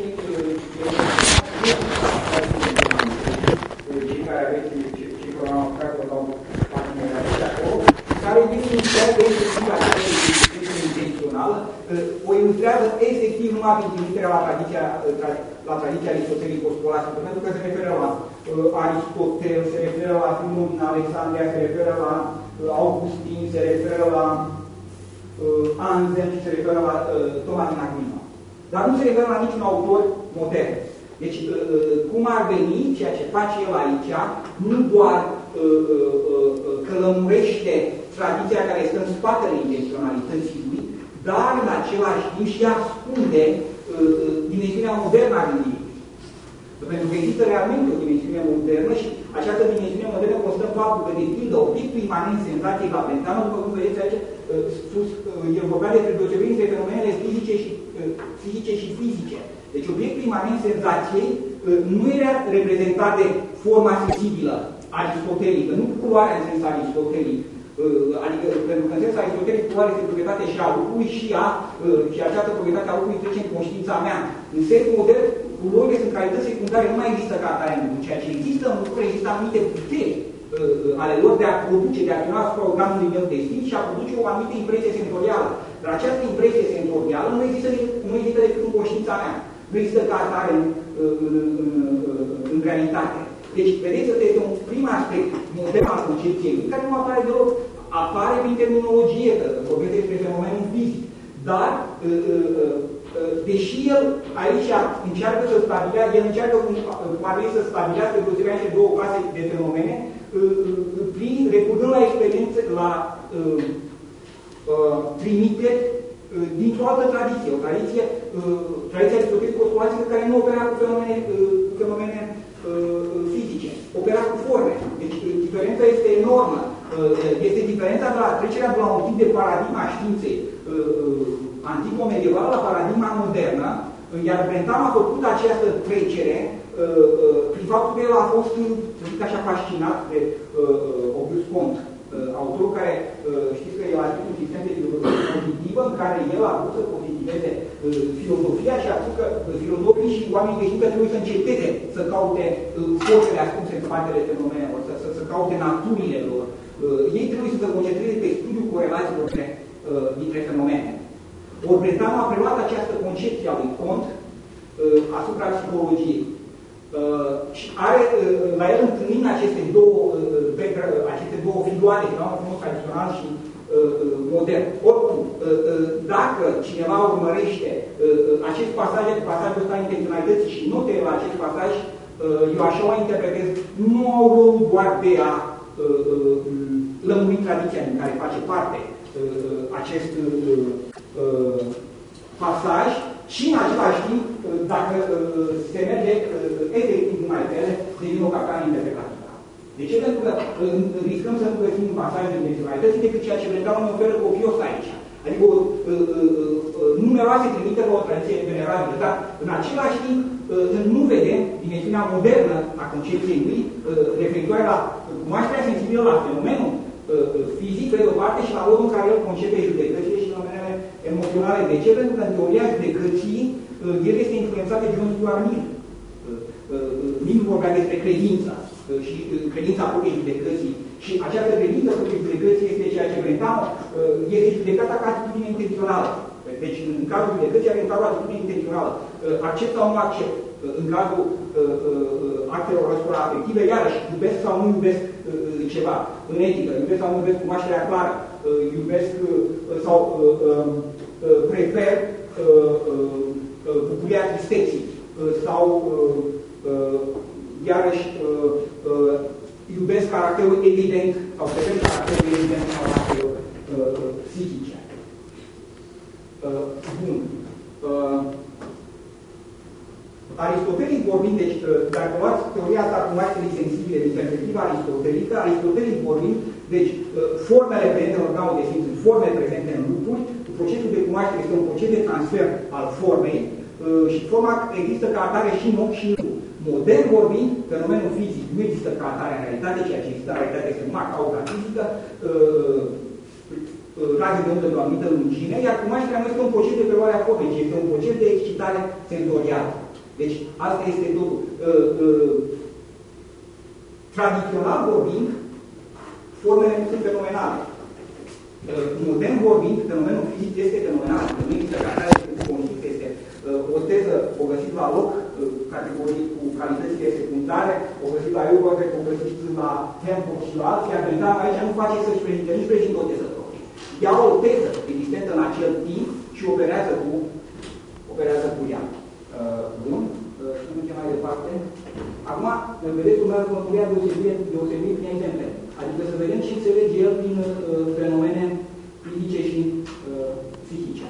cei care aveți, cei care am aflat că l-au parteneriat de acolo, care ilustrează efectiv această intențională, o ilustrează efectiv numai prin trimiterea la tradiția, la tradiția aristotelico-scolastică, pentru că se referă la Aristotel, se referă la Filon din Alexandria, se referă la Augustin, se referă la Anselm și se referă la Toma din Aquino. Dar nu se referă la niciun autor modern. Deci, cum ar veni, ceea ce face el aici, nu doar că lămurește tradiția care stă în spatele intenționalității lui, dar în același timp și ascunde dimensiunea modernă a gândirii. Pentru că există realmente o dimensiune modernă și această dimensiune modernă constă în faptul că, de pildă, obiectul imanent senzației la Brentano, după cum vedeți aici, sus, el vorbea despre deosebiri între fenomenele fizice și, fizice și fizice. Deci obiectul imanent senzației nu era reprezentat de forma sensibilă aristotelică, nu culoarea în sens aristotelic, adică pentru că în sens aristotelic culoarea este proprietate și a lucrului și, a, și această proprietate a lucrului trece în conștiința mea. În sensul modern, culorile sunt calități secundare, nu mai există ca atare în lucru. Ceea ce există în lucru, există anumite puteri ale lor de a produce, de a acționa asupra organului meu de simț și a produce o anumită impresie senzorială. Dar această impresie senzorială nu există, nu există decât în conștiința mea. Nu există ca atare în, în, în, în realitate. Deci, vedeți, ăsta este un prim aspect modern al concepției lui, care nu apare deloc. Apare prin terminologie, că vorbesc despre fenomenul fizic. Dar, deși el aici încearcă să stabilească, el încearcă cum ar veni să stabilească deosebirea între două clase de fenomene, prin recurgând la experiențe, la uh, uh, trimiteri uh, dintr-o altă tradiție, o tradiție, uh, tradiția aristotelico-scolastică care nu opera cu fenomene, uh, cu fenomene uh, fizice, opera cu forme. Deci uh, diferența este enormă. Uh, este diferența de la trecerea de la un tip de paradigma științei uh, antico-medievală la paradigma modernă, iar Brentano a făcut această trecere uh, uh, prin faptul că el a fost, să zic așa, fascinat de uh, Auguste Comte, uh, autorul care, uh, știți că el a scris un sistem de filozofie pozitivă în care el a vrut să pozitiveze uh, filozofia și a spus că uh, filozofii și oamenii de știință trebuie să înceteze să caute uh, forțele ascunse în spatele fenomenelor, să, să, să caute naturile lor. Uh, ei trebuie să se concentreze pe studiul corelațiilor dintre, uh, dintre fenomene. Ori Brentano a preluat această concepție a lui Comte uh, asupra psihologiei. Uh, și are uh, la el întâlnind aceste două, uh, aceste două filoare, fenomenul tradițional și uh, modern. Oricum, uh, uh, dacă cineva urmărește uh, acest pasaj, pasajul ăsta intenționalității și notele la acest pasaj, uh, eu așa o interpretez, nu au rolul doar de a uh, uh, lămuri tradiția din care face parte uh, acest uh, uh, pasaj și în același timp, uh, dacă uh, se merge uh, efectiv numai pe ele, devine o capcană interpretativă. De ce? Pentru că uh, riscăm să nu găsim un pasaj de intenționalității decât ceea ce Brentano ne oferă copios aici. Adică uh, uh, uh, numeroase trimite la o tradiție venerabilă, dar în același timp uh, nu vedem dimensiunea modernă a concepției lui uh, referitoare la cunoașterea sensibilă la fenomenul fizic, pe de o parte, și la modul în care el concepe judecățile și fenomenele emoționale. De ce? Pentru că în teoria judecății, el este influențat de John Stuart Mill. Mill vorbea despre credința și credința propriei judecății. Și această credință propriei judecății este ceea ce Brentano este judecata ca atitudine intențională. Deci, în cazul judecății, are ca o atitudine intențională. Accept sau nu accept. În cazul actelor ăstora afective, iarăși, iubesc sau nu iubesc ceva în etică, iubesc sau nu iubesc cunoașterea clară, iubesc sau prefer bucuria tristeții sau iarăși iubesc caracterul evident sau prefer caracterul evident sau caracterul psihice. vorbind, deci, dacă luați teoria asta cu cunoașterii sensibile din perspectiva aristotelică, aristotelic vorbind, deci, formele prezente în organul de simț sunt forme prezente în lucruri, procesul de cunoaștere este un proces de transfer al formei și forma există ca atare și în ochi și în lucru. Modern vorbind, fenomenul fizic nu există ca atare în realitate, ceea ce există în realitate este numai cauza fizică, raze de undă de o anumită lungime, iar cunoașterea nu este un proces de preluare a formei, ci este un proces de excitare senzorială. Deci, asta este totul. Uh, uh, tradițional vorbind, formele nu sunt fenomenale. Uh, modern vorbind, fenomenul fizic este fenomenal. Nu există ca atare de construcție. Este uh, o teză, o găsit la loc, uh, categorii cu calitățile secundare, o găsit la Euler, o găsit la Tempo și la alții, iar Brentan aici nu face să-și prezinte, nu-și prezintă o teză proprie. Ia o teză existentă în acel timp și operează cu, operează cu ea. Uh, bun. Uh, și mergem mai departe. Acum, vedeți, urmează următoarea deosebire, deosebire prin exemple. Adică să vedem ce înțelege el prin uh, fenomene fizice și uh, psihice.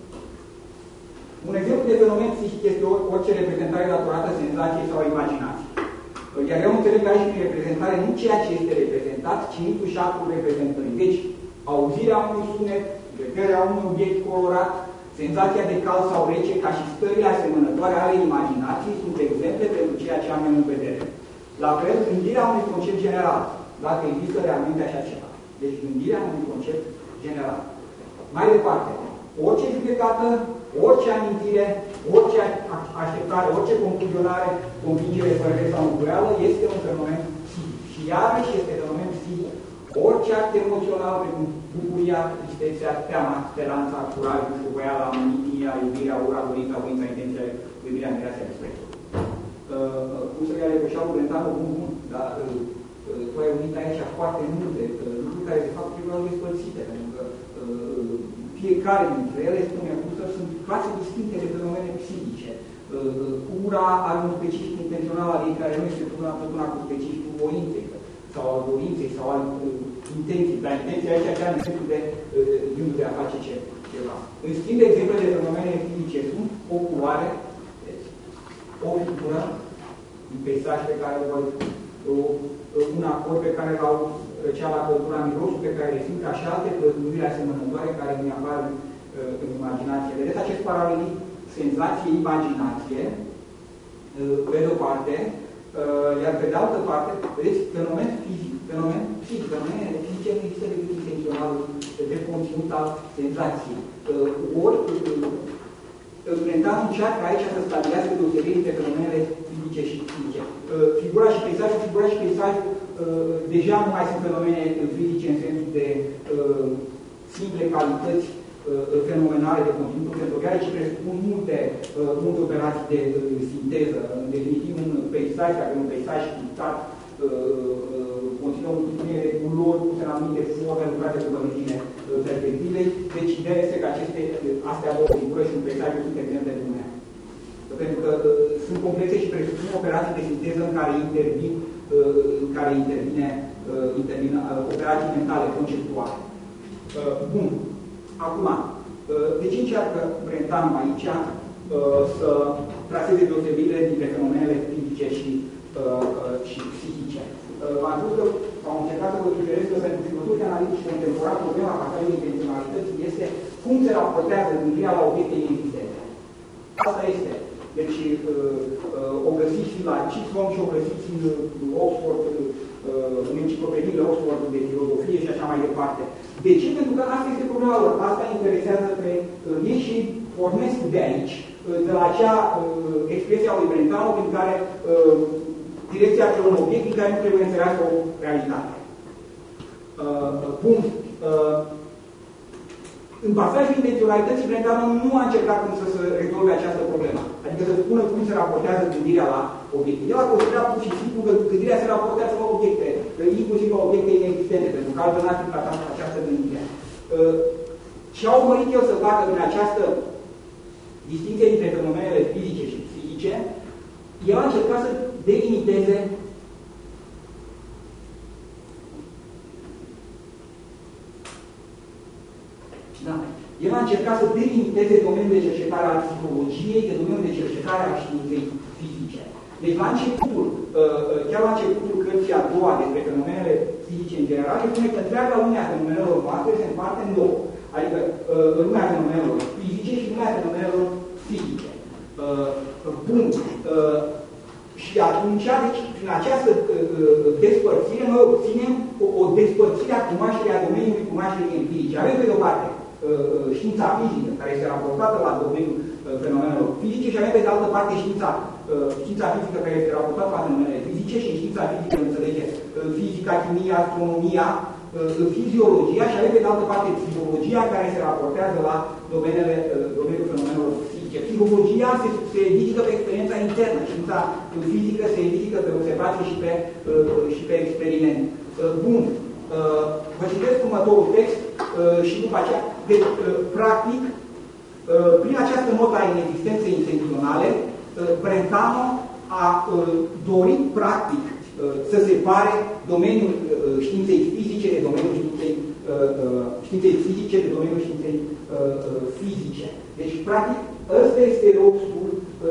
Un exemplu de fenomen psihic este orice reprezentare datorată senzației sau imaginației. Uh, iar eu înțeleg aici prin reprezentare nu ceea ce este reprezentat, ci însuși actul reprezentării. Deci, auzirea unui sunet, vederea unui obiect colorat, senzația de cald sau rece, ca și stările asemănătoare ale imaginației, sunt exemple pentru ceea ce am în vedere. La fel, gândirea unui concept general, dacă există realmente așa ceva. Deci, gândirea unui concept general. Mai departe, orice judecată, orice amintire, orice așteptare, orice concluzionare, convingere, părere sau învoială, este un fenomen psihic. Și iarăși este fenomen psihic. Orice act emoțional, precum bucuria, tristețea, teama, speranța, curajul, șuvoiala, amnitia, iubirea, ura, dorința, voința, intenția, iubirea, mireasea, respectul. Uh, cum să le reproșeau lui Brentan, bun, bun, dar uh, uh, tu ai unit aici foarte multe uh, lucruri care, de fapt, trebuie despărțite, pentru că uh, fiecare dintre ele, spune Husserl, sunt clase distincte de fenomene psihice. Uh, ura are un specific intențional al ei, care nu este totdeauna cu specificul voinței, sau al dorinței, sau al uh, intenției. Dar intenția aici chiar în sensul de uh, de a face ce, ceva. În schimb, de exemple de fenomene fizice sunt o culoare, deci, o figură, un peisaj pe care îl văd, un acord pe care l-au răceala, căldura, mirosul pe care le simt, ca și alte plăcuriri asemănătoare care mi apar uh, în imaginație. Vedeți acest paralelism senzație-imaginație, uh, pe de-o parte, Uh, iar pe de altă parte, vedeți, fenomen fizic, fenomen psihic, fenomenele fizice nu există decât intenționalul de conținut al senzației. Uh, ori, uh, Brentan încearcă aici să stabilească deosebiri între fenomenele fizice și psihice. Uh, figura și peisajul, figura și peisajul uh, deja nu mai sunt fenomene fizice în sensul de uh, simple calități fenomenale de conținut senzoriale, ci presupun multe, uh, multe operații de uh, sinteză. În definitiv, un peisaj, dacă un peisaj pictat, uh, uh, conține o multitudine de culori puse în anumite forme lucrate cu mărimile uh, perspectivei. Deci, ideea este că aceste, astea două figuri și un peisaj sunt exemple de lumea. Pentru că uh, sunt complexe și presupun operații de sinteză în care intervin, uh, în care intervine, uh, intervin uh, operații mentale, conceptuale. Uh, bun. Acum, de ce încearcă Brentan aici să traseze deosebire dintre fenomenele fizice și, și psihice? V-am spus că am încercat să vă sugerez că pentru filozofii analitici contemporani problema pasajului intenționalității este cum se raportează gândirea la obiecte inexistente. Asta este. Deci o găsiți la Chisholm și o găsiți în Oxford, în enciclopediile Oxford de filozofie și așa mai departe. De ce? Pentru că asta este problema lor. Asta interesează pe uh, ei și pornesc de aici, uh, de la acea uh, expresie a lui Brentan, prin care uh, direcția pe un obiect în care nu trebuie înțeleasă o realitate. Uh, bun. Uh, în pasajul intenționalității, Brentan nu a încercat cum să se rezolve această problemă. Adică să spună cum se raportează gândirea la obiecte. El a considerat pur și simplu că gândirea se raportează la obiecte, inclusiv la obiecte inexistente, pentru că altfel n-ar fi tratat această gândire. Uh, și a urmărit el să facă din această distinție dintre fenomenele fizice și psihice, el a încercat să delimiteze Da. El a încercat să delimiteze domeniul de cercetare al psihologiei de domeniul de cercetare al științei fizice. Deci la începutul, chiar la începutul cărții a doua despre fenomenele fizice în general, spune că întreaga lumea fenomenelor noastre se împarte în două. Adică lumea fenomenelor fizice și lumea fenomenelor psihice. Bun. Și atunci, deci, prin această despărțire, noi obținem o, o despărțire a cunoașterii a domeniului cunoașterii empirice. Avem pe de o parte știința fizică, care este raportată la domeniul fenomenelor fizice, și avem pe de altă parte știința, știința fizică care este raportată la fenomenele fizice, și știința fizică, înțelegeți, fizica, chimia, astronomia, fiziologia, și avem pe de altă parte psihologia, care se raportează la domeniile, domeniul fenomenelor psihice. Psihologia se, se edifică pe experiența internă, știința fizică se edifică pe observație și pe, și pe experiment. Bun. Vă citesc următorul text și după aceea. Deci, practic, prin această notă a inexistenței intenționale, Brentano a dorit, practic, să separe domeniul științei fizice de domeniul științei, științei fizice de domeniul științei fizice. Deci, practic, ăsta este rostul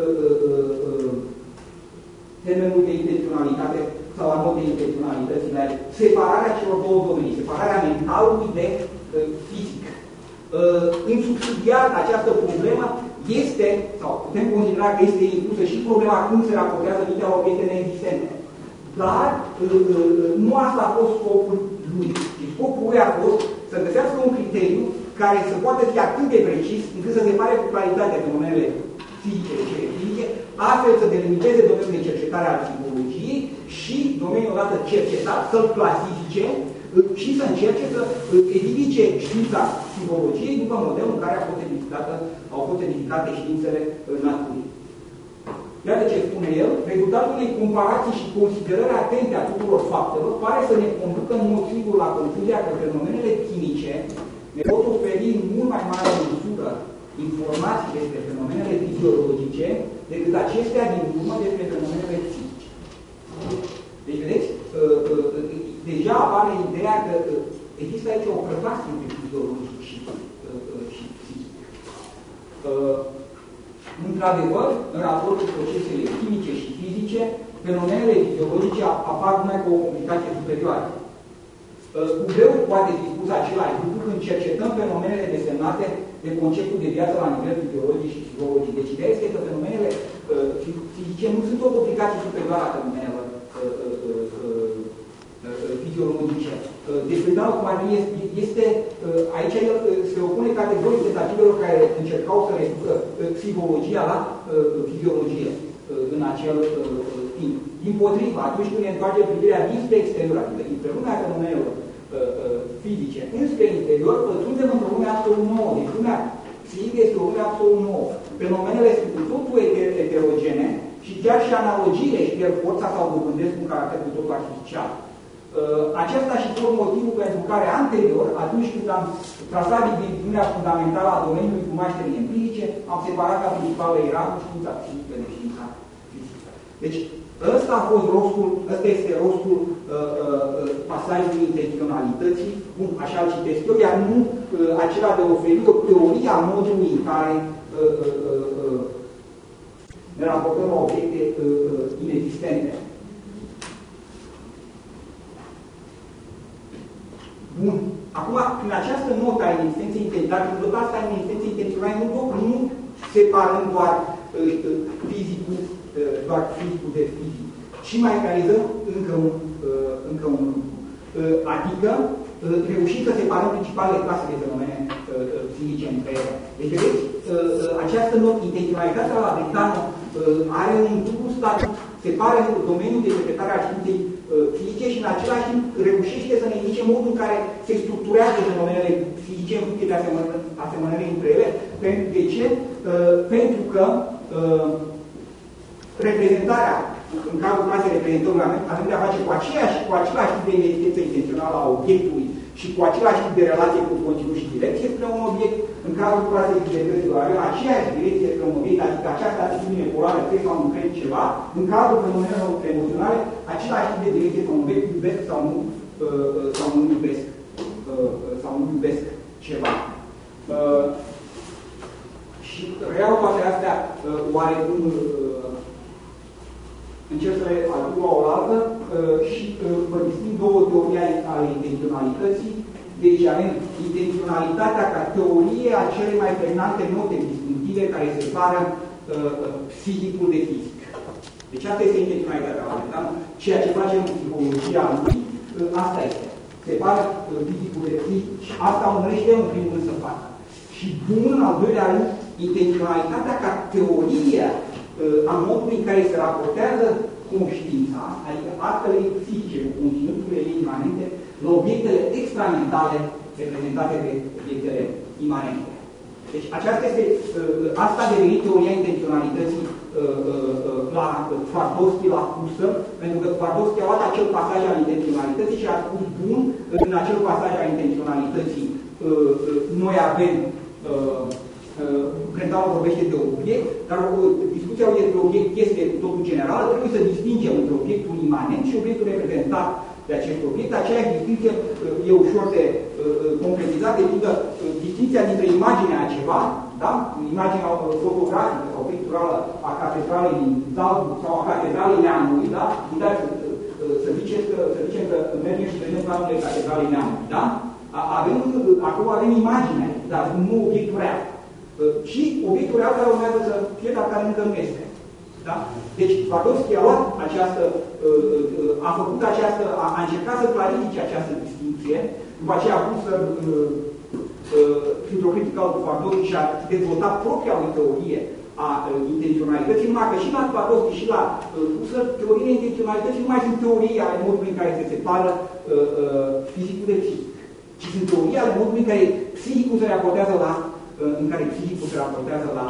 termenului de intenționalitate sau a notei intenționalității, dar separarea celor două domenii, separarea mentalului de fizic. În subsidiar această problemă este, sau putem considera că este inclusă și problema cum se raportează mintea la obiecte neexistente. Dar nu asta a fost scopul lui. Scopul lui a fost să găsească un criteriu care să poată fi atât de precis încât să separe cu claritate fenomenele fizice de cele fizice, astfel să delimiteze domeniul de cercetare al psihologiei și domeniul odată cercetat, să-l clasifice și să încerce să edifice știința psihologiei după modelul în care a fost au fost edificate științele naturii. Iată ce spune el, rezultatul unei comparații și considerări atente a tuturor faptelor pare să ne conducă în mod sigur la concluzia că fenomenele chimice ne pot oferi în mult mai mare măsură informații despre fenomenele fiziologice decât acestea din urmă despre fenomenele psihice. Deci, vedeți, deja apare ideea că există aici o prăpastie între fiziologic și, și psihic. Într-adevăr, în raport cu procesele chimice și fizice, fenomenele fiziologice apar numai cu o complicație superioară. Cu greu poate fi spus același lucru când cercetăm fenomenele desemnate de conceptul de viață la nivel fiziologic și psihologic. Deci ideea este că fenomenele fizice nu sunt o complicație superioară a fenomenelor fiziologice. Deci, Brentano, cum ar veni, este, aici el se opune categoric tentativelor care încercau să reducă psihologia la fiziologie în acel timp. Dimpotrivă, atunci când ne întoarce privirea dinspre exterior, adică dinspre lumea fenomenelor fizice, înspre interior, pătrundem într-o lume absolut nouă. Deci lumea psihică este o lume absolut nouă. Fenomenele sunt cu totul heterogene și chiar și analogiile își pierd forța sau dobândesc un caracter cu totul artificial. Acesta și tot motivul pentru care anterior, atunci când am trasat diviziunea fundamentală a domeniului cunoașterii empirice, am separat ca principală ierarhie știința psihică de știința fizică. Deci, ăsta a fost rostul, ăsta este rostul uh, uh, pasajului intenționalității, bun, așa îl citesc eu, iar nu uh, acela de oferi o teorie a modului în care uh, uh, uh, ne raportăm la obiecte uh, uh, inexistente. Bun. Acum, prin această notă a inexistenței intenționale, dar prin nota asta a inexistenței intenționale, nu, nu separăm doar uh, fizicul, uh, doar fizicul de fizic, și mai realizăm încă un, uh, încă un lucru. Uh, adică, uh, reușim să separăm principalele clase de fenomene uh, psihice între ele. Deci, vedeți, uh, această notă, intenționalitatea la Brentano uh, are un dublu statut, separă domeniul de cercetare a științei fizice și în același timp reușește să ne indice modul în care se structurează fenomenele fizice în funcție de asemănări între ele. De ce? Pentru că reprezentarea, în cazul clasei reprezentărilor, avem de a face cu aceeași, cu același tip de inexistență intențională a obiectului și cu același tip de relație cu conținut și direcție spre un obiect. În cazul clasei reprezentărilor avem aceeași direcție spre un obiect, adică această atitudine polară, cred sau nu cred ceva. În cazul fenomenelor emoționale, același tip de direcție spre un obiect, iubesc sau nu, sau nu iubesc, sau nu iubesc ceva. Și reiau toate astea oarecum încerc să le aduc la oaltă și vă disting două teorii ale intenționalității. Deci avem intenționalitatea ca teorie a cele mai pregnante note distinctive care separă psihicul de fizic. Deci asta este intenționalitatea la ceea ce facem în psihologia lui, asta este. Separă fizicul de psihic. Asta unește în primul rând să facă. Și bun, în al doilea rând, intenționalitatea ca teorie a modului în care se raportează conștiința, adică actele psihice, conținuturile ei imanente, la obiectele extramentale reprezentate de obiectele imanente. Deci aceasta este, asta a devenit teoria intenționalității la Twardowski, la Husserl, pentru că Twardowski a luat acel pasaj al intenționalității și a spus, bun, în acel pasaj al intenționalității noi avem Brentano vorbește de obiect, dar discuția despre obiect este totul generală, trebuie să distingem între obiectul imanent și obiectul reprezentat de acest obiect. Aceeași distinție e ușor de concretizat, de pildă distinția dintre imaginea a ceva, da? Imaginea fotografică sau picturală a catedralei din Salzburg sau a catedralei Neamului, da? Uitați, să, ziceți că, să zicem că mergem și vedem planurile catedralei Neamului, da? Avem, acum avem imaginea, dar nu obiectul real. Și obiectul real care urmează să fie, dar care încă nu este. Da? Deci, Twardowski a luat această, a făcut această, a, a încercat să clarifice această distinție, după aceea a pus să, printr-o critică al Twardowski și a dezvoltat propria lui teorie a intenționalității, numai că și la Twardowski și la Husserl, teoriile intenționalității nu mai sunt teorii ale modului în care se separă fizicul de psihic, ci sunt teorii ale modului în care psihicul se raportează la în care psihicul se raportează la,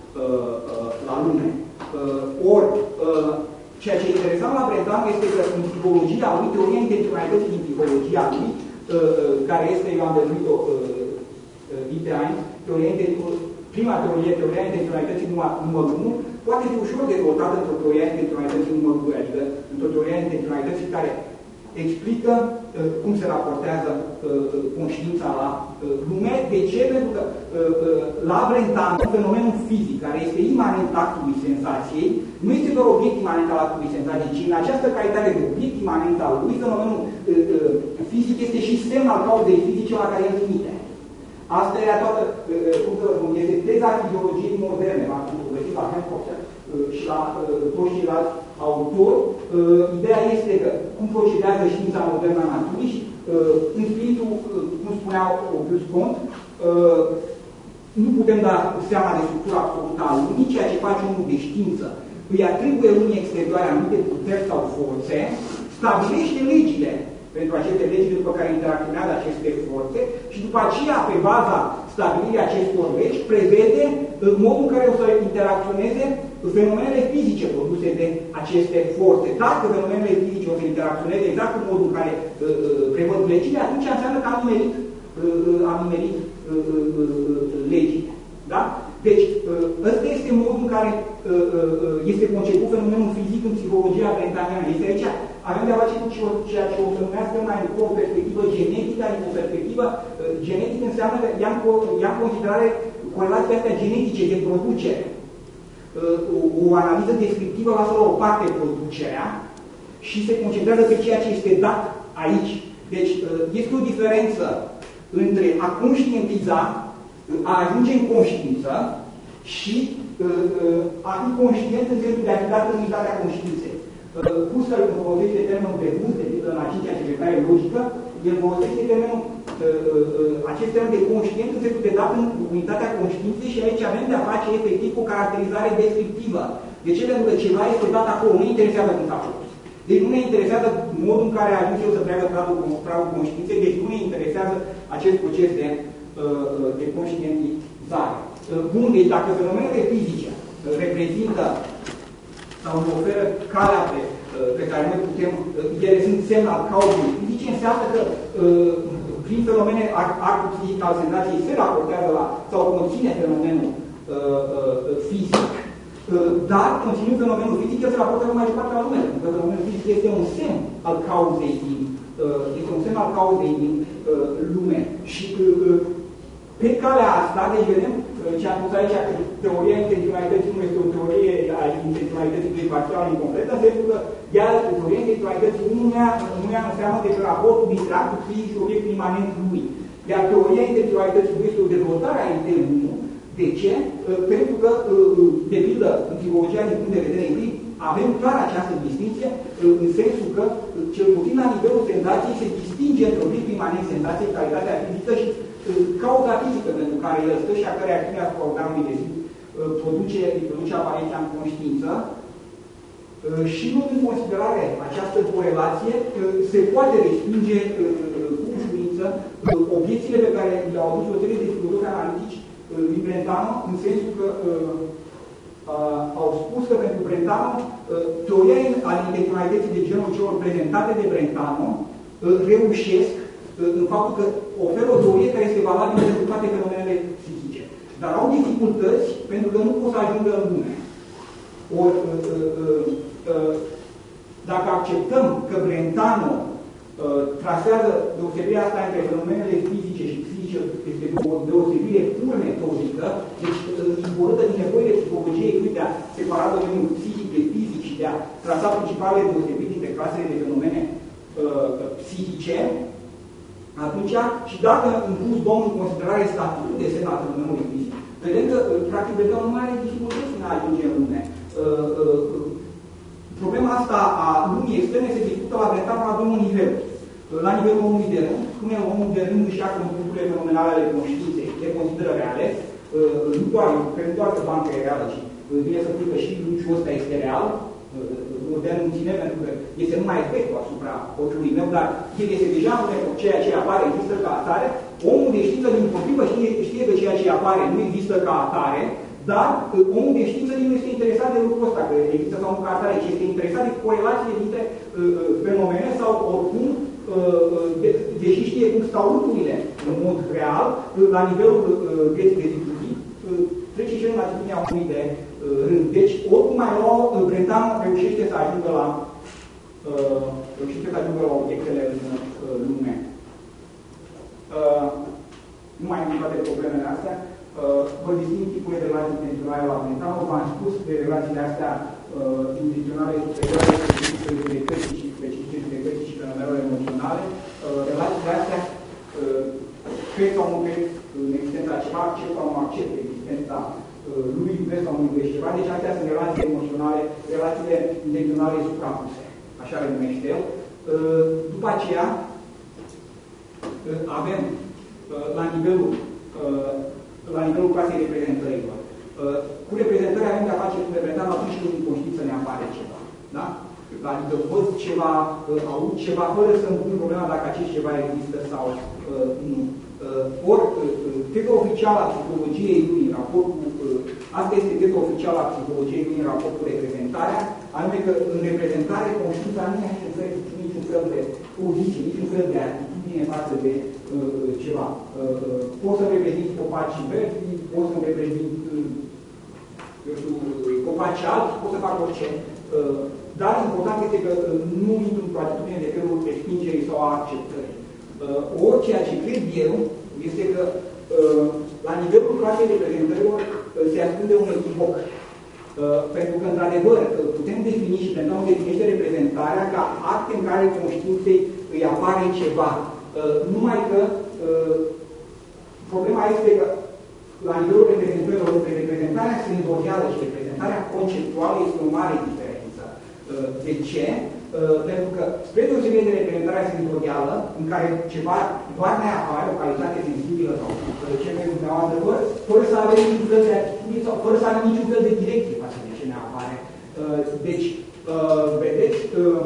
la lume. Ori, ceea ce e interesant la Brentano este că în psihologia lui, teoria intenționalității din psihologia lui, care este, eu am denumit-o Wittgenstein, prima teorie, teoria intenționalității numărul unu, poate fi ușor dezvoltată într-o teoria intenționalității numărul doi, adică într-o teoria intenționalității care explică uh, cum se raportează uh, conștiința la uh, lume. De ce? Pentru că uh, uh, la Brentano, fenomenul fizic, care este imanent actului senzației, nu este doar obiect imanent al actului senzației, ci în această calitate de obiect imanent al lui, fenomenul uh, uh, fizic este și semn al cauzei fizice la care el trimite. Asta era toată, uh, cum să spun, este teza fiziologiei moderne, la povestit la Hemhofer uh, și la uh, toți ceilalți autori. Uh, ideea este că cum procedează știința modernă a naturii și uh, în spiritul, uh, cum spuneau Auguste Comte, uh, nu putem da seama de structura absolută a lumii, ceea ce face omul de știință îi atribuie lumii exterioare anumite puteri sau forțe, stabilește legile pentru aceste legi după care interacționează aceste forțe și după aceea, pe baza stabilirii acestor legi, prevede modul în care o să interacționeze fenomenele fizice produse de aceste forțe. Dacă fenomenele fizice o să interacționeze exact în modul în care uh, prevăd legile, atunci înseamnă că am numerit, uh, am numerit uh, uh, legile. Da? Deci, uh, ăsta este modul în care uh, uh, este conceput fenomenul fizic în psihologia brentaniană. Este aici, avem de-a face cu ceea ce o să numească mai cu o perspectivă genetică, adică o perspectivă uh, genetică înseamnă că ia în, ia în considerare corelațiile astea genetice de producere. O, o analiză descriptivă lasă la o parte producerea și se concentrează pe ceea ce este dat aici. Deci este o diferență între a conștientiza, a ajunge în conștiință și a fi conștient în sensul de a fi dat în unitatea conștiinței. Husserl, când folosește termenul de gust, de în a cincea cercetare logică, el folosește termenul acest termen de conștient în sensul de dat în unitatea conștiinței și aici avem de a face efectiv cu o caracterizare descriptivă. De ce? Pentru că ceva este dat acolo, nu interesează cum s-a făcut. Deci nu ne interesează modul în care a ajuns eu să treacă pragul conștiinței, deci nu ne interesează acest proces de, de conștientizare. Bun, deci dacă fenomenele fizice reprezintă sau ne oferă calea pe, pe care noi putem, ele sunt semn al cauzei fizice, înseamnă că prin fenomene, actul psihic al senzației se raportează la, sau conține fenomenul uh, uh, fizic, uh, dar conținând fenomenul fizic, el se raportează mai departe la lume, pentru că fenomenul fizic este un semn al cauzei din, uh, este un semn al cauzei din uh, lume. Și uh, pe calea asta, deci vedem uh, ce am spus aici, că teoria intenționalității nu este o teorie a intenționalității biparțiale incompletă, în sensul că ea, teoria intenționalității nu ia, nu ia în seamă decât raportul dintre actul fizic și obiectul imanent lui. Iar teoria intenționalității nu este o dezvoltare a ideii unu. De ce? Pentru că, de pildă, în psihologia din punct de vedere empiric, avem clar această distinție, în sensul că, cel puțin la nivelul senzației, se distinge între obiectul imanent senzației, calitatea fizică și cauza fizică pentru care el stă și a cărei acțiune asupra organului de zi produce, produce apariția în conștiință. Și luând în considerare această corelație, se poate respinge cu ușurință obiecțiile pe care le-au adus o serie de filozofi analitici lui Brentano, în sensul că uh, au spus că pentru Brentano uh, teoria ale intenționalității de genul celor prezentate de Brentano uh, reușesc uh, în faptul că oferă o teorie care este valabilă pentru toate fenomenele psihice. Dar au dificultăți pentru că nu pot să ajungă în lume. Ori, uh, uh, uh, dacă acceptăm că Brentano uh, trasează deosebirea asta între fenomenele fizice și psihice, este o deosebire pur metodică, deci izvorâtă din nevoile psihologiei lui de a separa domeniul psihic de fizic și de a trasa principalele deosebiri dintre clasele de fenomene uh, psihice, atunci, și dacă în plus domnul în considerare statutul de semn al fenomenului fizic, vedem că, practic, vedem o mare dificultăți în a ajunge în lume. Uh, uh, problema asta a lumii externe se discută la Brentano la două niveluri. La nivelul omului de rând, cum e omul de rând își ia conținuturile fenomenale ale conștiinței, le consideră reale, nu doar, nu doar că banca e reală, ci vine să spui că și luciul ăsta este real, modern în ține, pentru că este numai efectul asupra ochiului meu, dar el este deja în ceea ce apare, există ca atare. Omul de știință, din potrivă, știe, știe că ceea ce apare nu există ca atare, dar omul de știință nu este interesat de lucrul ăsta, că există sau nu ca atare, ci este interesat de corelațiile dintre uh, fenomene sau oricum, uh, de, deși știe cum stau lucrurile în mod real, uh, la nivelul uh, vieții de zi cu zi, uh, trece și în atitudinea omului de uh, rând. Deci, oricum mai nou, uh, Brentano reușește să ajungă la uh, reușește să ajungă la obiectele în uh, lume. Uh, nu mai am toate problemele astea. Uh, vă disting tipul de relații intenționale la Brentano. V-am spus de relațiile astea uh, intenționale superioare, specifice de cărții și specifice de cărții și fenomenele emoționale. Uh, relațiile astea, uh, cred sau nu cred în existența ceva, accept sau nu accept existența uh, lui, iubesc sau nu iubesc ceva. Deci astea sunt relații emoționale, relațiile intenționale suprapuse. Așa le numește el. Uh, după aceea, uh, avem uh, la nivelul uh, la nivelul clasei reprezentărilor. Cu reprezentări avem de-a face cu reprezentare atunci când în conștiință ne apare ceva. Da? Adică văd ceva, aud ceva, fără să-mi pun problema dacă acest ceva există sau uh, nu. Uh, ori, uh, teza oficială a psihologiei lui în raport cu... Uh, asta este teza oficială a psihologiei lui în raport cu reprezentarea, anume că în reprezentare conștiința nu are niciun fel, niciun fel de poziție, niciun fel de atitudine față de uh, ceva. Uh, uh, poți să reprezint copaci verzi, poți să reprezint uh, eu știu, copaci alți, poți să fac orice. Uh, dar important este că uh, nu intru într-o atitudine de felul respingerii sau a acceptării. Uh, ori ceea ce cred eu este că uh, la nivelul clasei reprezentărilor uh, se ascunde un echivoc. Uh, pentru că, într-adevăr, uh, putem defini și pentru a definește reprezentarea ca acte în care conștiinței îi apare ceva. Uh, numai că uh, problema este că la nivelul reprezentărilor între reprezentarea senzorială și reprezentarea conceptuală este o mare diferență. Uh, de ce? Uh, pentru că, spre deosebire de reprezentarea senzorială, în care ceva doar ne apare, o calitate sensibilă sau uh, ce ne dumneavoastră, fără, fără să avem niciun fel de atitudine sau fără să avem niciun fel de direcție față de ce ne apare. Uh, deci, uh, vedeți, uh,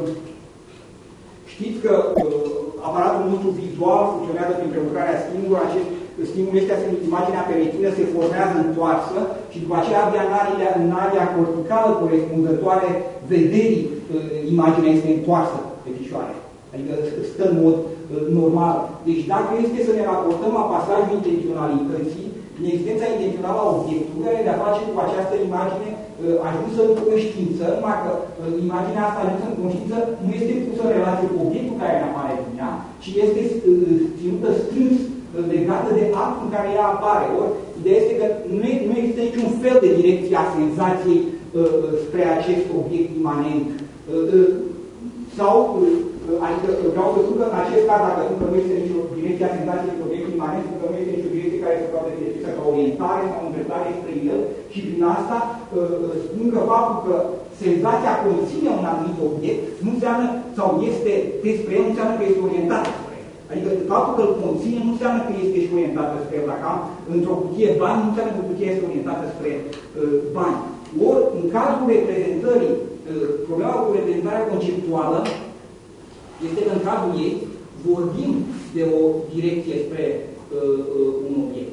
știți că uh, aparatul nostru vizual funcționează prin prelucrarea stimulului, acest stimul este asemenea, imaginea pe retină se formează întoarsă și după aceea abia în area, în area corticală corespunzătoare vederii, imaginea este întoarsă pe picioare. Adică stă în mod normal. Deci dacă este să ne raportăm la pasajul intenționalității, în existența intențională a obiectului care de a face cu această imagine ajunsă în conștiință, numai că imaginea asta ajunsă în conștiință nu este pusă în relație cu obiectul care ne apare din ea, ci este ținută strâns legată de actul în care ea apare. Ori, ideea este că nu, e, nu există niciun fel de direcție a senzației uh, spre acest obiect imanent. Uh, uh, sau, uh, adică vreau să spun că în acest caz, dacă spun că nu este nicio direcție a senzației spre obiectul imanent, spun că nu este nicio direcție care să poate fi descrisă ca orientare sau îndreptare spre el și prin asta uh, spun că faptul că senzația conține un anumit obiect nu înseamnă, sau este despre el, nu înseamnă că este orientată spre el. Adică faptul că îl conține nu înseamnă că este și orientată spre el. Dacă am într-o cutie bani, nu înseamnă că cutia este orientată spre uh, bani. Ori, în cazul reprezentării, uh, problema cu reprezentarea conceptuală este că în cazul ei vorbim de o direcție spre uh, uh, un obiect.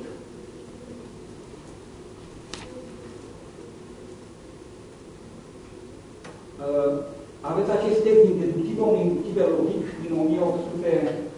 Uh, aveți acest text din deductivă, un inductiv logic din o mie opt sute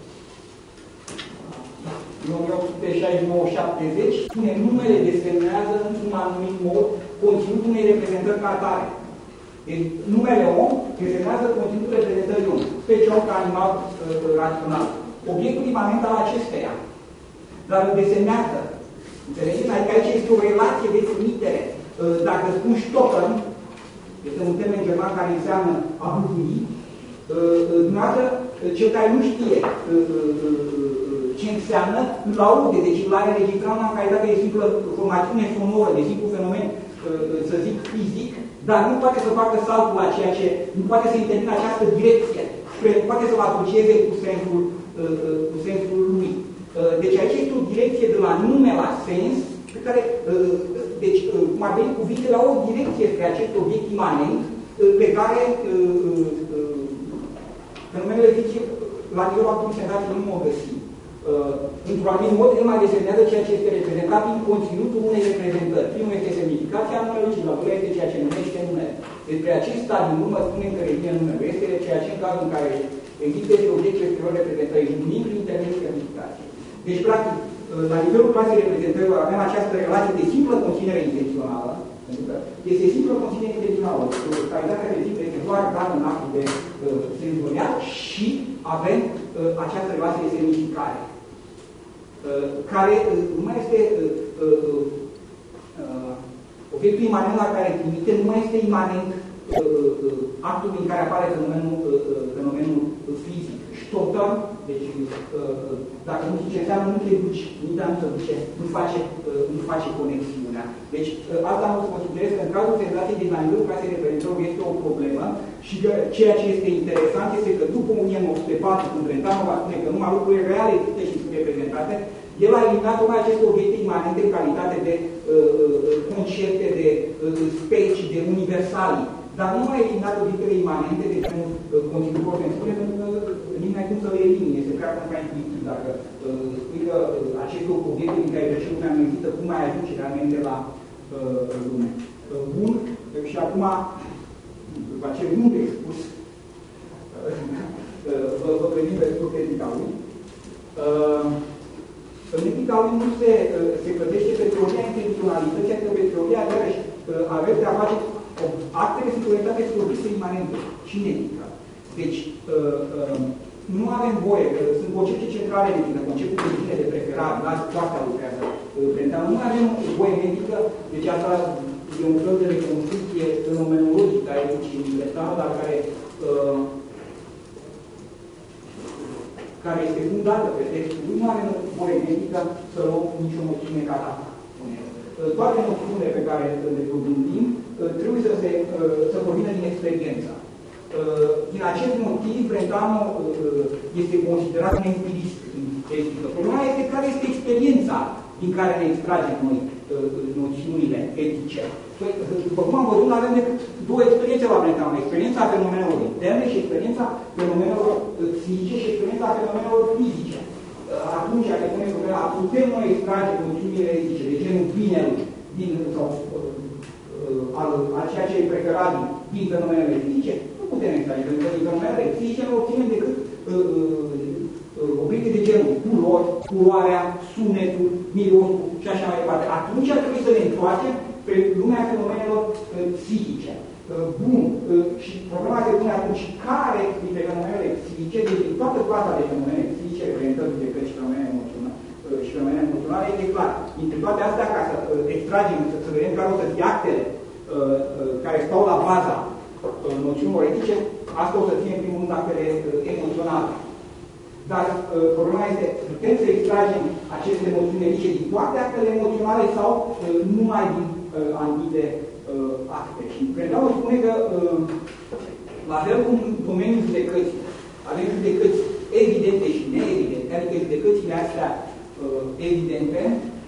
șaizeci și nouă șaptezeci, spune numele desemnează într-un anumit mod conținutul unei reprezentări ca atare. Deci, numele om desemnează conținutul reprezentării om, specie om ca animal uh, rațional. Obiectul imanent al acesteia, dar îl desemnează. Înțelegeți? Adică aici este o relație de trimitere. Uh, dacă spun stoppen, este un termen german care înseamnă a bucuri, dumneavoastră, cel care nu știe ce înseamnă, îl aude, deci îl are registrat în calitate de simplă formațiune sonoră, de simplu fenomen, să zic, fizic, dar nu poate să facă saltul la ceea ce, nu poate să intervină această direcție, nu poate să-l asocieze cu sensul, cu sensul lui. Deci aici este o direcție de la nume la sens, pe care, deci, cum ar veni cuvinte la o direcție spre acest obiect imanent, pe care fenomenele fizice, la nivelul actului senzației, nu o găsim. Într-un anumit mod, el mai desemnează ceea ce este reprezentat prin conținutul unei reprezentări. Primul este semnificația numelui și al doilea este ceea ce numește numele. Despre acesta din urmă spunem că revine numele. Este ceea ce în cazul în care există este obiectul exterior reprezentării, numim prin intermediul semnificației. Deci, practic, la nivelul clasei reprezentărilor avem această relație de simplă conținere intențională, pentru că este simplă conținere intențională. Calitatea de simplă este doar dată în actul de uh, senzorial și avem uh, această relație de semnificare, uh, care uh, nu mai este uh, uh, uh, obiectul imanent la care trimite, nu mai este imanent uh, uh, actul în care apare fenomenul, uh, fenomenul fizic. Stoppen, deci uh, dacă nu știi ce înseamnă, nu te duci, mintea nu se duce, nu face, uh, nu face conexiunea. Deci uh, asta nu o să vă sugerez că în cazul senzației din anul care se reprezintă este o problemă și că ceea ce este interesant este că după o mie nouă sute patru, când Brentano va spune că numai lucrurile reale există și sunt reprezentate, el a eliminat tocmai aceste obiecte imanente în calitate de uh, concepte, de uh, specii, de universalii. Dar nu a eliminat obiectele imanente de genul uh, conținutul organului, pentru că nimeni cum să le elimine, este prea contraintuitiv. Dacă uh, spui că uh, aceste obiecte din care trece lumea nu există, cum mai ajunge realmente la uh, lume. Uh, bun, și acum, după acel lung expus, uh, vă, vă previn pe scurt etica lui. Uh, în etica lui nu se, uh, se plătește pe teoria intenționalității, adică pe teoria, iarăși, uh, aveți de a face actele sunt orientate spre obiecte imanente și în etică. Deci, uh, uh, nu avem voie, că sunt concepte centrale de etică, conceptul de bine de preferat, la toate lucrează Brentano. Nu avem voie în etică, deci asta e un fel de reconstrucție fenomenologică a eticii în Brentano, dar care, uh, care este fundată pe textul lui. Nu avem voie în etică să luăm nicio noțiune ca dată. Toate noțiunile pe care le gândim trebuie să, se, să provină din experiență. Din acest motiv, Brentano este considerat un empirist în etică. Problema este care este experiența din care ne extragem noi noțiunile etice. După cum am văzut, avem decât două experiențe la Brentano. Experiența fenomenelor interne și experiența fenomenelor psihice și experiența fenomenelor fizice. Atunci, dacă punem problema, putem noi extrage noțiunile etice, de genul binelui, din, sau al, al ceea ce e preferabil din fenomenele fizice, nu putem extrage, pentru că din fenomenele fizice nu obținem decât uh, uh, obiecte de genul culori, culoarea, sunetul, mirosul și așa mai departe. Atunci trebuie să ne întoarcem pe lumea fenomenelor uh, psihice. Uh, bun. Uh, și problema se pune atunci care dintre fenomenele psihice, deci toată clasa de fenomene psihice, orientări de căci fenomene emoționale, fenomene emoționale, e clar. Dintre toate astea, ca să uh, extragem, să, să vedem care o să fie actele uh, uh, care stau la baza uh, noțiunilor etice, asta o să fie, în primul rând, actele uh, emoționale. Dar uh, problema este, putem să extragem aceste noțiuni etice din toate actele emoționale sau uh, numai din uh, anumite uh, acte. Și Brentano spune că, uh, la fel cum în domeniul judecății, avem judecăți evidente și neevidente, adică judecățile astea uh, evidente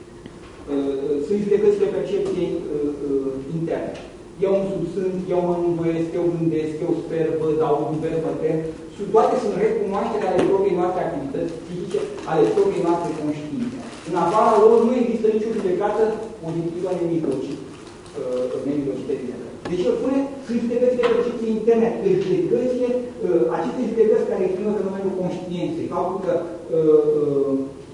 uh, sunt judecățile percepției uh, uh, interne. Eu îmi subsânt, eu mă învoiesc, eu gândesc, eu sper, văd, aud, iubesc, mă tem. Toate sunt recunoaștere ale propriei noastre activități fizice, ale propriei noastre conștiințe. În afara lor nu există nicio judecată pozitivă nemijlocită. nemijlocită din ele. Deci el spune, sunt judecățile percepție interne, că judecățile, uh, aceste judecăți care exprimă fenomenul conștiinței, faptul că uh, uh,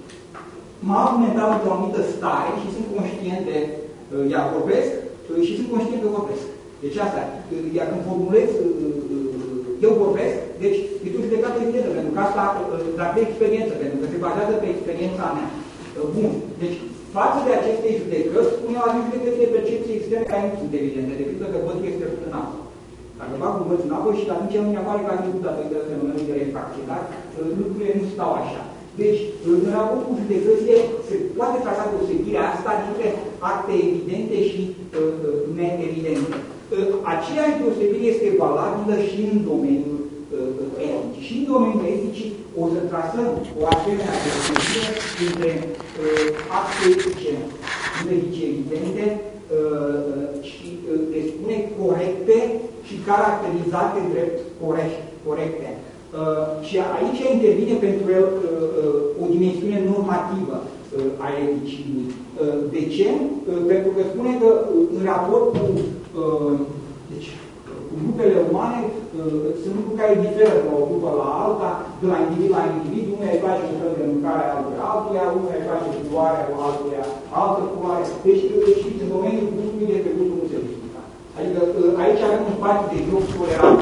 m-a argumentat într-o anumită stare și sunt conștient de uh, ea vorbesc uh, și sunt conștient că vorbesc. Deci asta, uh, iar când formulez uh, uh, eu vorbesc, deci este o judecată evidentă, pentru că asta uh, dar pe experiență, pentru că se bazează pe experiența mea. Uh, bun. Deci, față de aceste judecăți, spune la judecățile de percepție externe care nu sunt evidente, decât că bătul este trecut în apă. Dacă fac un băț în apă și atunci nu mi-apare ca trecut datorită fenomenului de refracție, dar lucrurile nu stau așa. Deci, în raport cu judecățile, se poate trasa deosebirea asta dintre acte evidente și uh, neevidente. Uh, aceeași deosebire este valabilă și în domeniul uh, etic. Și în domeniul etic o să trasăm o asemenea deosebire între uh, acte etice, etice evidente uh, și uh, le spune corecte și caracterizate drept corecte. Uh, și aici intervine pentru el uh, uh, o dimensiune normativă uh, a eticii. Uh, de ce? Uh, pentru că spune că uh, în raport cu, uh, deci, cu grupele umane uh, sunt lucruri care diferă de la o grupă la alta, de la individ la individ, unul îi face un fel de mâncare altuia altuia, unul îi face culoare altuia altă culoare. Deci, știți, în domeniul gustului de pe gustul nu se discută. Adică uh, aici avem un spațiu de joc tolerant.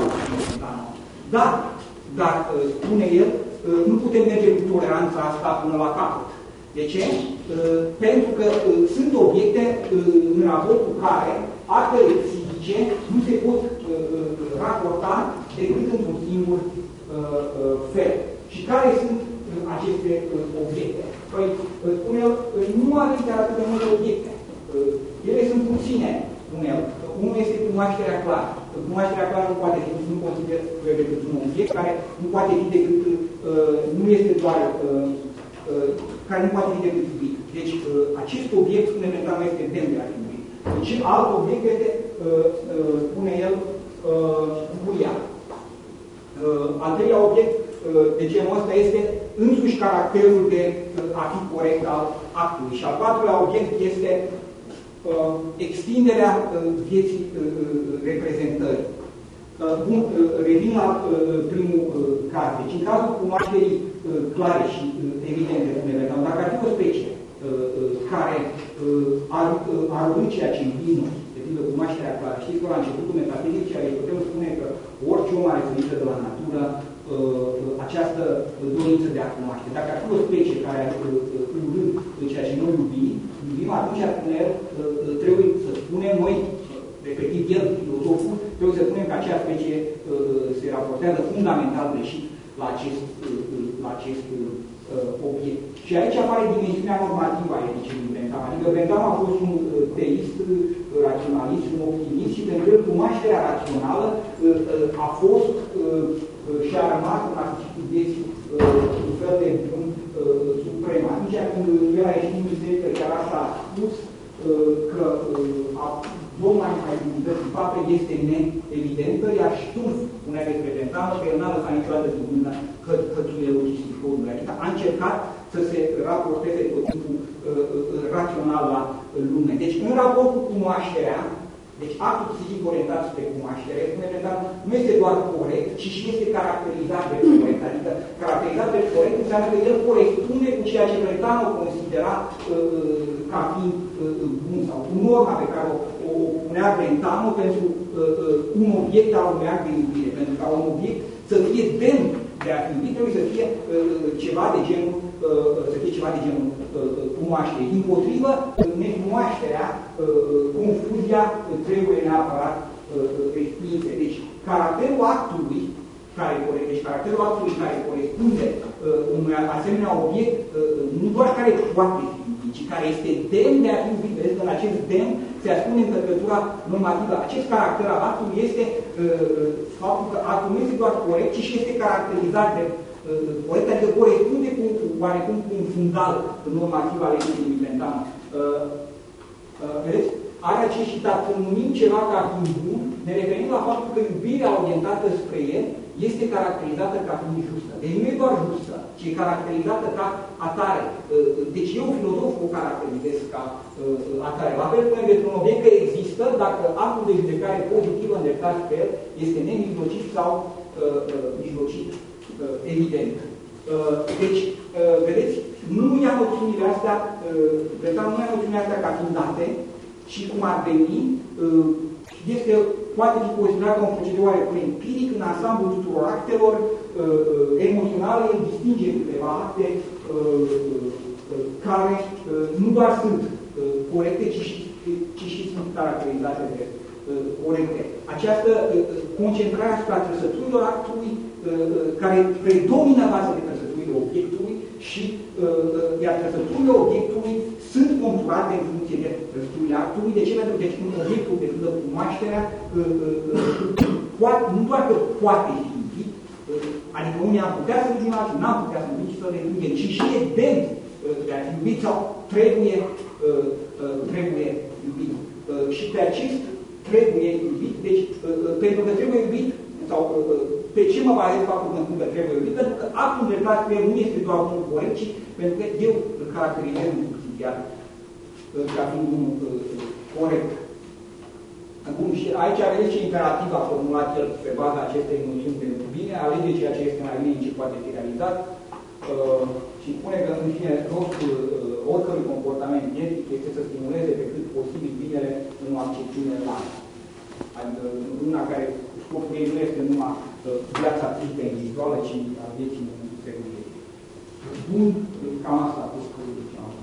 Dar Dar, spune el, nu putem merge cu toleranța asta până la capăt. De ce? Pentru că sunt obiecte în raport cu care actele psihice nu se pot raporta decât într-un singur fel. Și care sunt aceste obiecte? Păi, spune el, nu avem chiar atât de multe obiecte. Ele sunt puține, spune el. Unul este cunoașterea clară. Cunoașterea clară nu poate fi, nu consider decât un obiect care nu poate fi decât, uh, nu este doar, uh, uh, care nu poate fi decât iubit. Deci, uh, acest obiect, spune Brentano, este demn de a fi iubit. Deci, alt obiect este, uh, uh, spune el, uh, bucuria. Uh, al treilea obiect uh, de genul ăsta este însuși caracterul de uh, a fi corect al actului. Și al patrulea obiect este Uh, extinderea uh, vieții uh, reprezentării. Uh, bun, uh, revin la uh, primul uh, caz. Deci, în cazul cunoașterii uh, clare și uh, evidente, dacă ar fi o specie uh, uh, care uh, ar, uh, ar urâ ceea ce îmbină, de pildă cunoașterea clară, știți că la începutul metafizicii Aristotel spune că orice om are sărită de la natură uh, această dorință de a cunoaște. Dacă ar fi o specie care ar uh, urâ ceea ce noi iubim, atunci trebuie să spunem noi, respectiv el, filozoful, trebuie să spunem că acea specie uh, se raportează fundamental greșit la acest, uh, la acest uh, obiect. Și aici apare dimensiunea normativă a eticii lui Brentano. Adică Brentano a fost un uh, teist, uh, raționalist, un optimist și pentru el cunoașterea rațională uh, uh, a fost uh, uh, și a rămas în artificul vieții uh, un fel de bun uh, suprem. Atunci când el a ieșit în biserică, chiar asta a spus uh, că uh, Domnul imunității fapte este neevidentă, iar Sturm spunea despre Brentano că el n-a lăsat niciodată din mână hățurile logisticului. Adică a încercat să se raporteze tot timpul uh, uh, rațional la lume. Deci, în raport cu cunoașterea, deci actul psihic orientat spre cunoaștere, spune Brentano, nu este doar corect, ci și este caracterizat de corect. Adică caracterizat de corect înseamnă că el corespunde cu ceea ce Brentano considera uh, ca fiind uh, bun sau cu norma pe care o, o punea Brentano pentru uh, un obiect al unui act de iubire. Pentru ca un obiect să fie demn de a fi iubit, trebuie să fie uh, ceva de genul uh, să fie ceva de genul cunoaștere. Dimpotrivă, necunoașterea, confuzia trebuie neapărat respinsă. Deci, caracterul actului care, deci caracterul actului care corespunde uh, unui asemenea obiect, uh, nu doar care poate fi iubit, ci care este demn de a fi iubit. Vedeți că în acest demn se ascunde încărcătura normativă. Acest caracter al actului este uh, faptul că actul nu este doar corect, ci și este caracterizat de uh, corect, adică corespunde cu oarecum cu un fundal normativ al legii Milipentană. Uh, uh, vedeți? Are acest citat, când numim ceva ca fiind bun, ne referim la faptul că iubirea orientată spre el este caracterizată ca fiind justă. Deci nu e doar justă, ci e caracterizată ca atare. Deci eu, filozof, o caracterizez ca atare. La fel cum despre un obiect că există, dacă actul de judecare pozitivă îndreptat pe el este nemijlocit sau uh, mijlocit, uh, evident. Uh, deci, uh, vedeți, nu ia noțiunile astea, uh, nu ia noțiunile astea ca fiind date, și cum ar veni, uh, este, poate fi considerat ca un procedeu oarecum empiric în ansamblul tuturor actelor uh, emoționale, în distingere câteva acte uh, uh, care uh, nu doar sunt uh, corecte, ci și, ci și sunt caracterizate de uh, corecte. Această uh, concentrare asupra trăsăturilor actului, uh, care predomină față de trăsăturile obiectului și uh, iar trăsăturile obiectului sunt conturate în funcție de trăsăturile actului. De ce? Pentru că deci, un obiectul de pildă cunoașterea uh, uh, poate, nu doar că poate fi iubit, uh, adică unii am putea să iubim, alții n-am putea să iubim și să le iubim, ci și e demn uh, de a fi iubit sau trebuie, uh, uh, trebuie iubit. Uh, și pe acest trebuie iubit, deci uh, uh, pentru că trebuie iubit, sau uh, pe ce mă bazez faptul că spun că trebuie iubit? Pentru că actul dreptat pe el nu este doar unul corect, ci pentru că eu îl caracterizez în subsidiar ca fiind unul corect. Bun, și aici aveți ce imperativ a formulat el pe baza acestei noțiuni de bine, alege ceea ce este mai bine ce poate fi realizat uh, și spune că, în fine, rostul uh, oricărui comportament etic este să stimuleze pe cât posibil binele în o accepțiune largă. Adică una care scopul ei nu este numai uh, viața psihică individuală, ci a vieții în întregul ei. Bun, cam asta a fost cu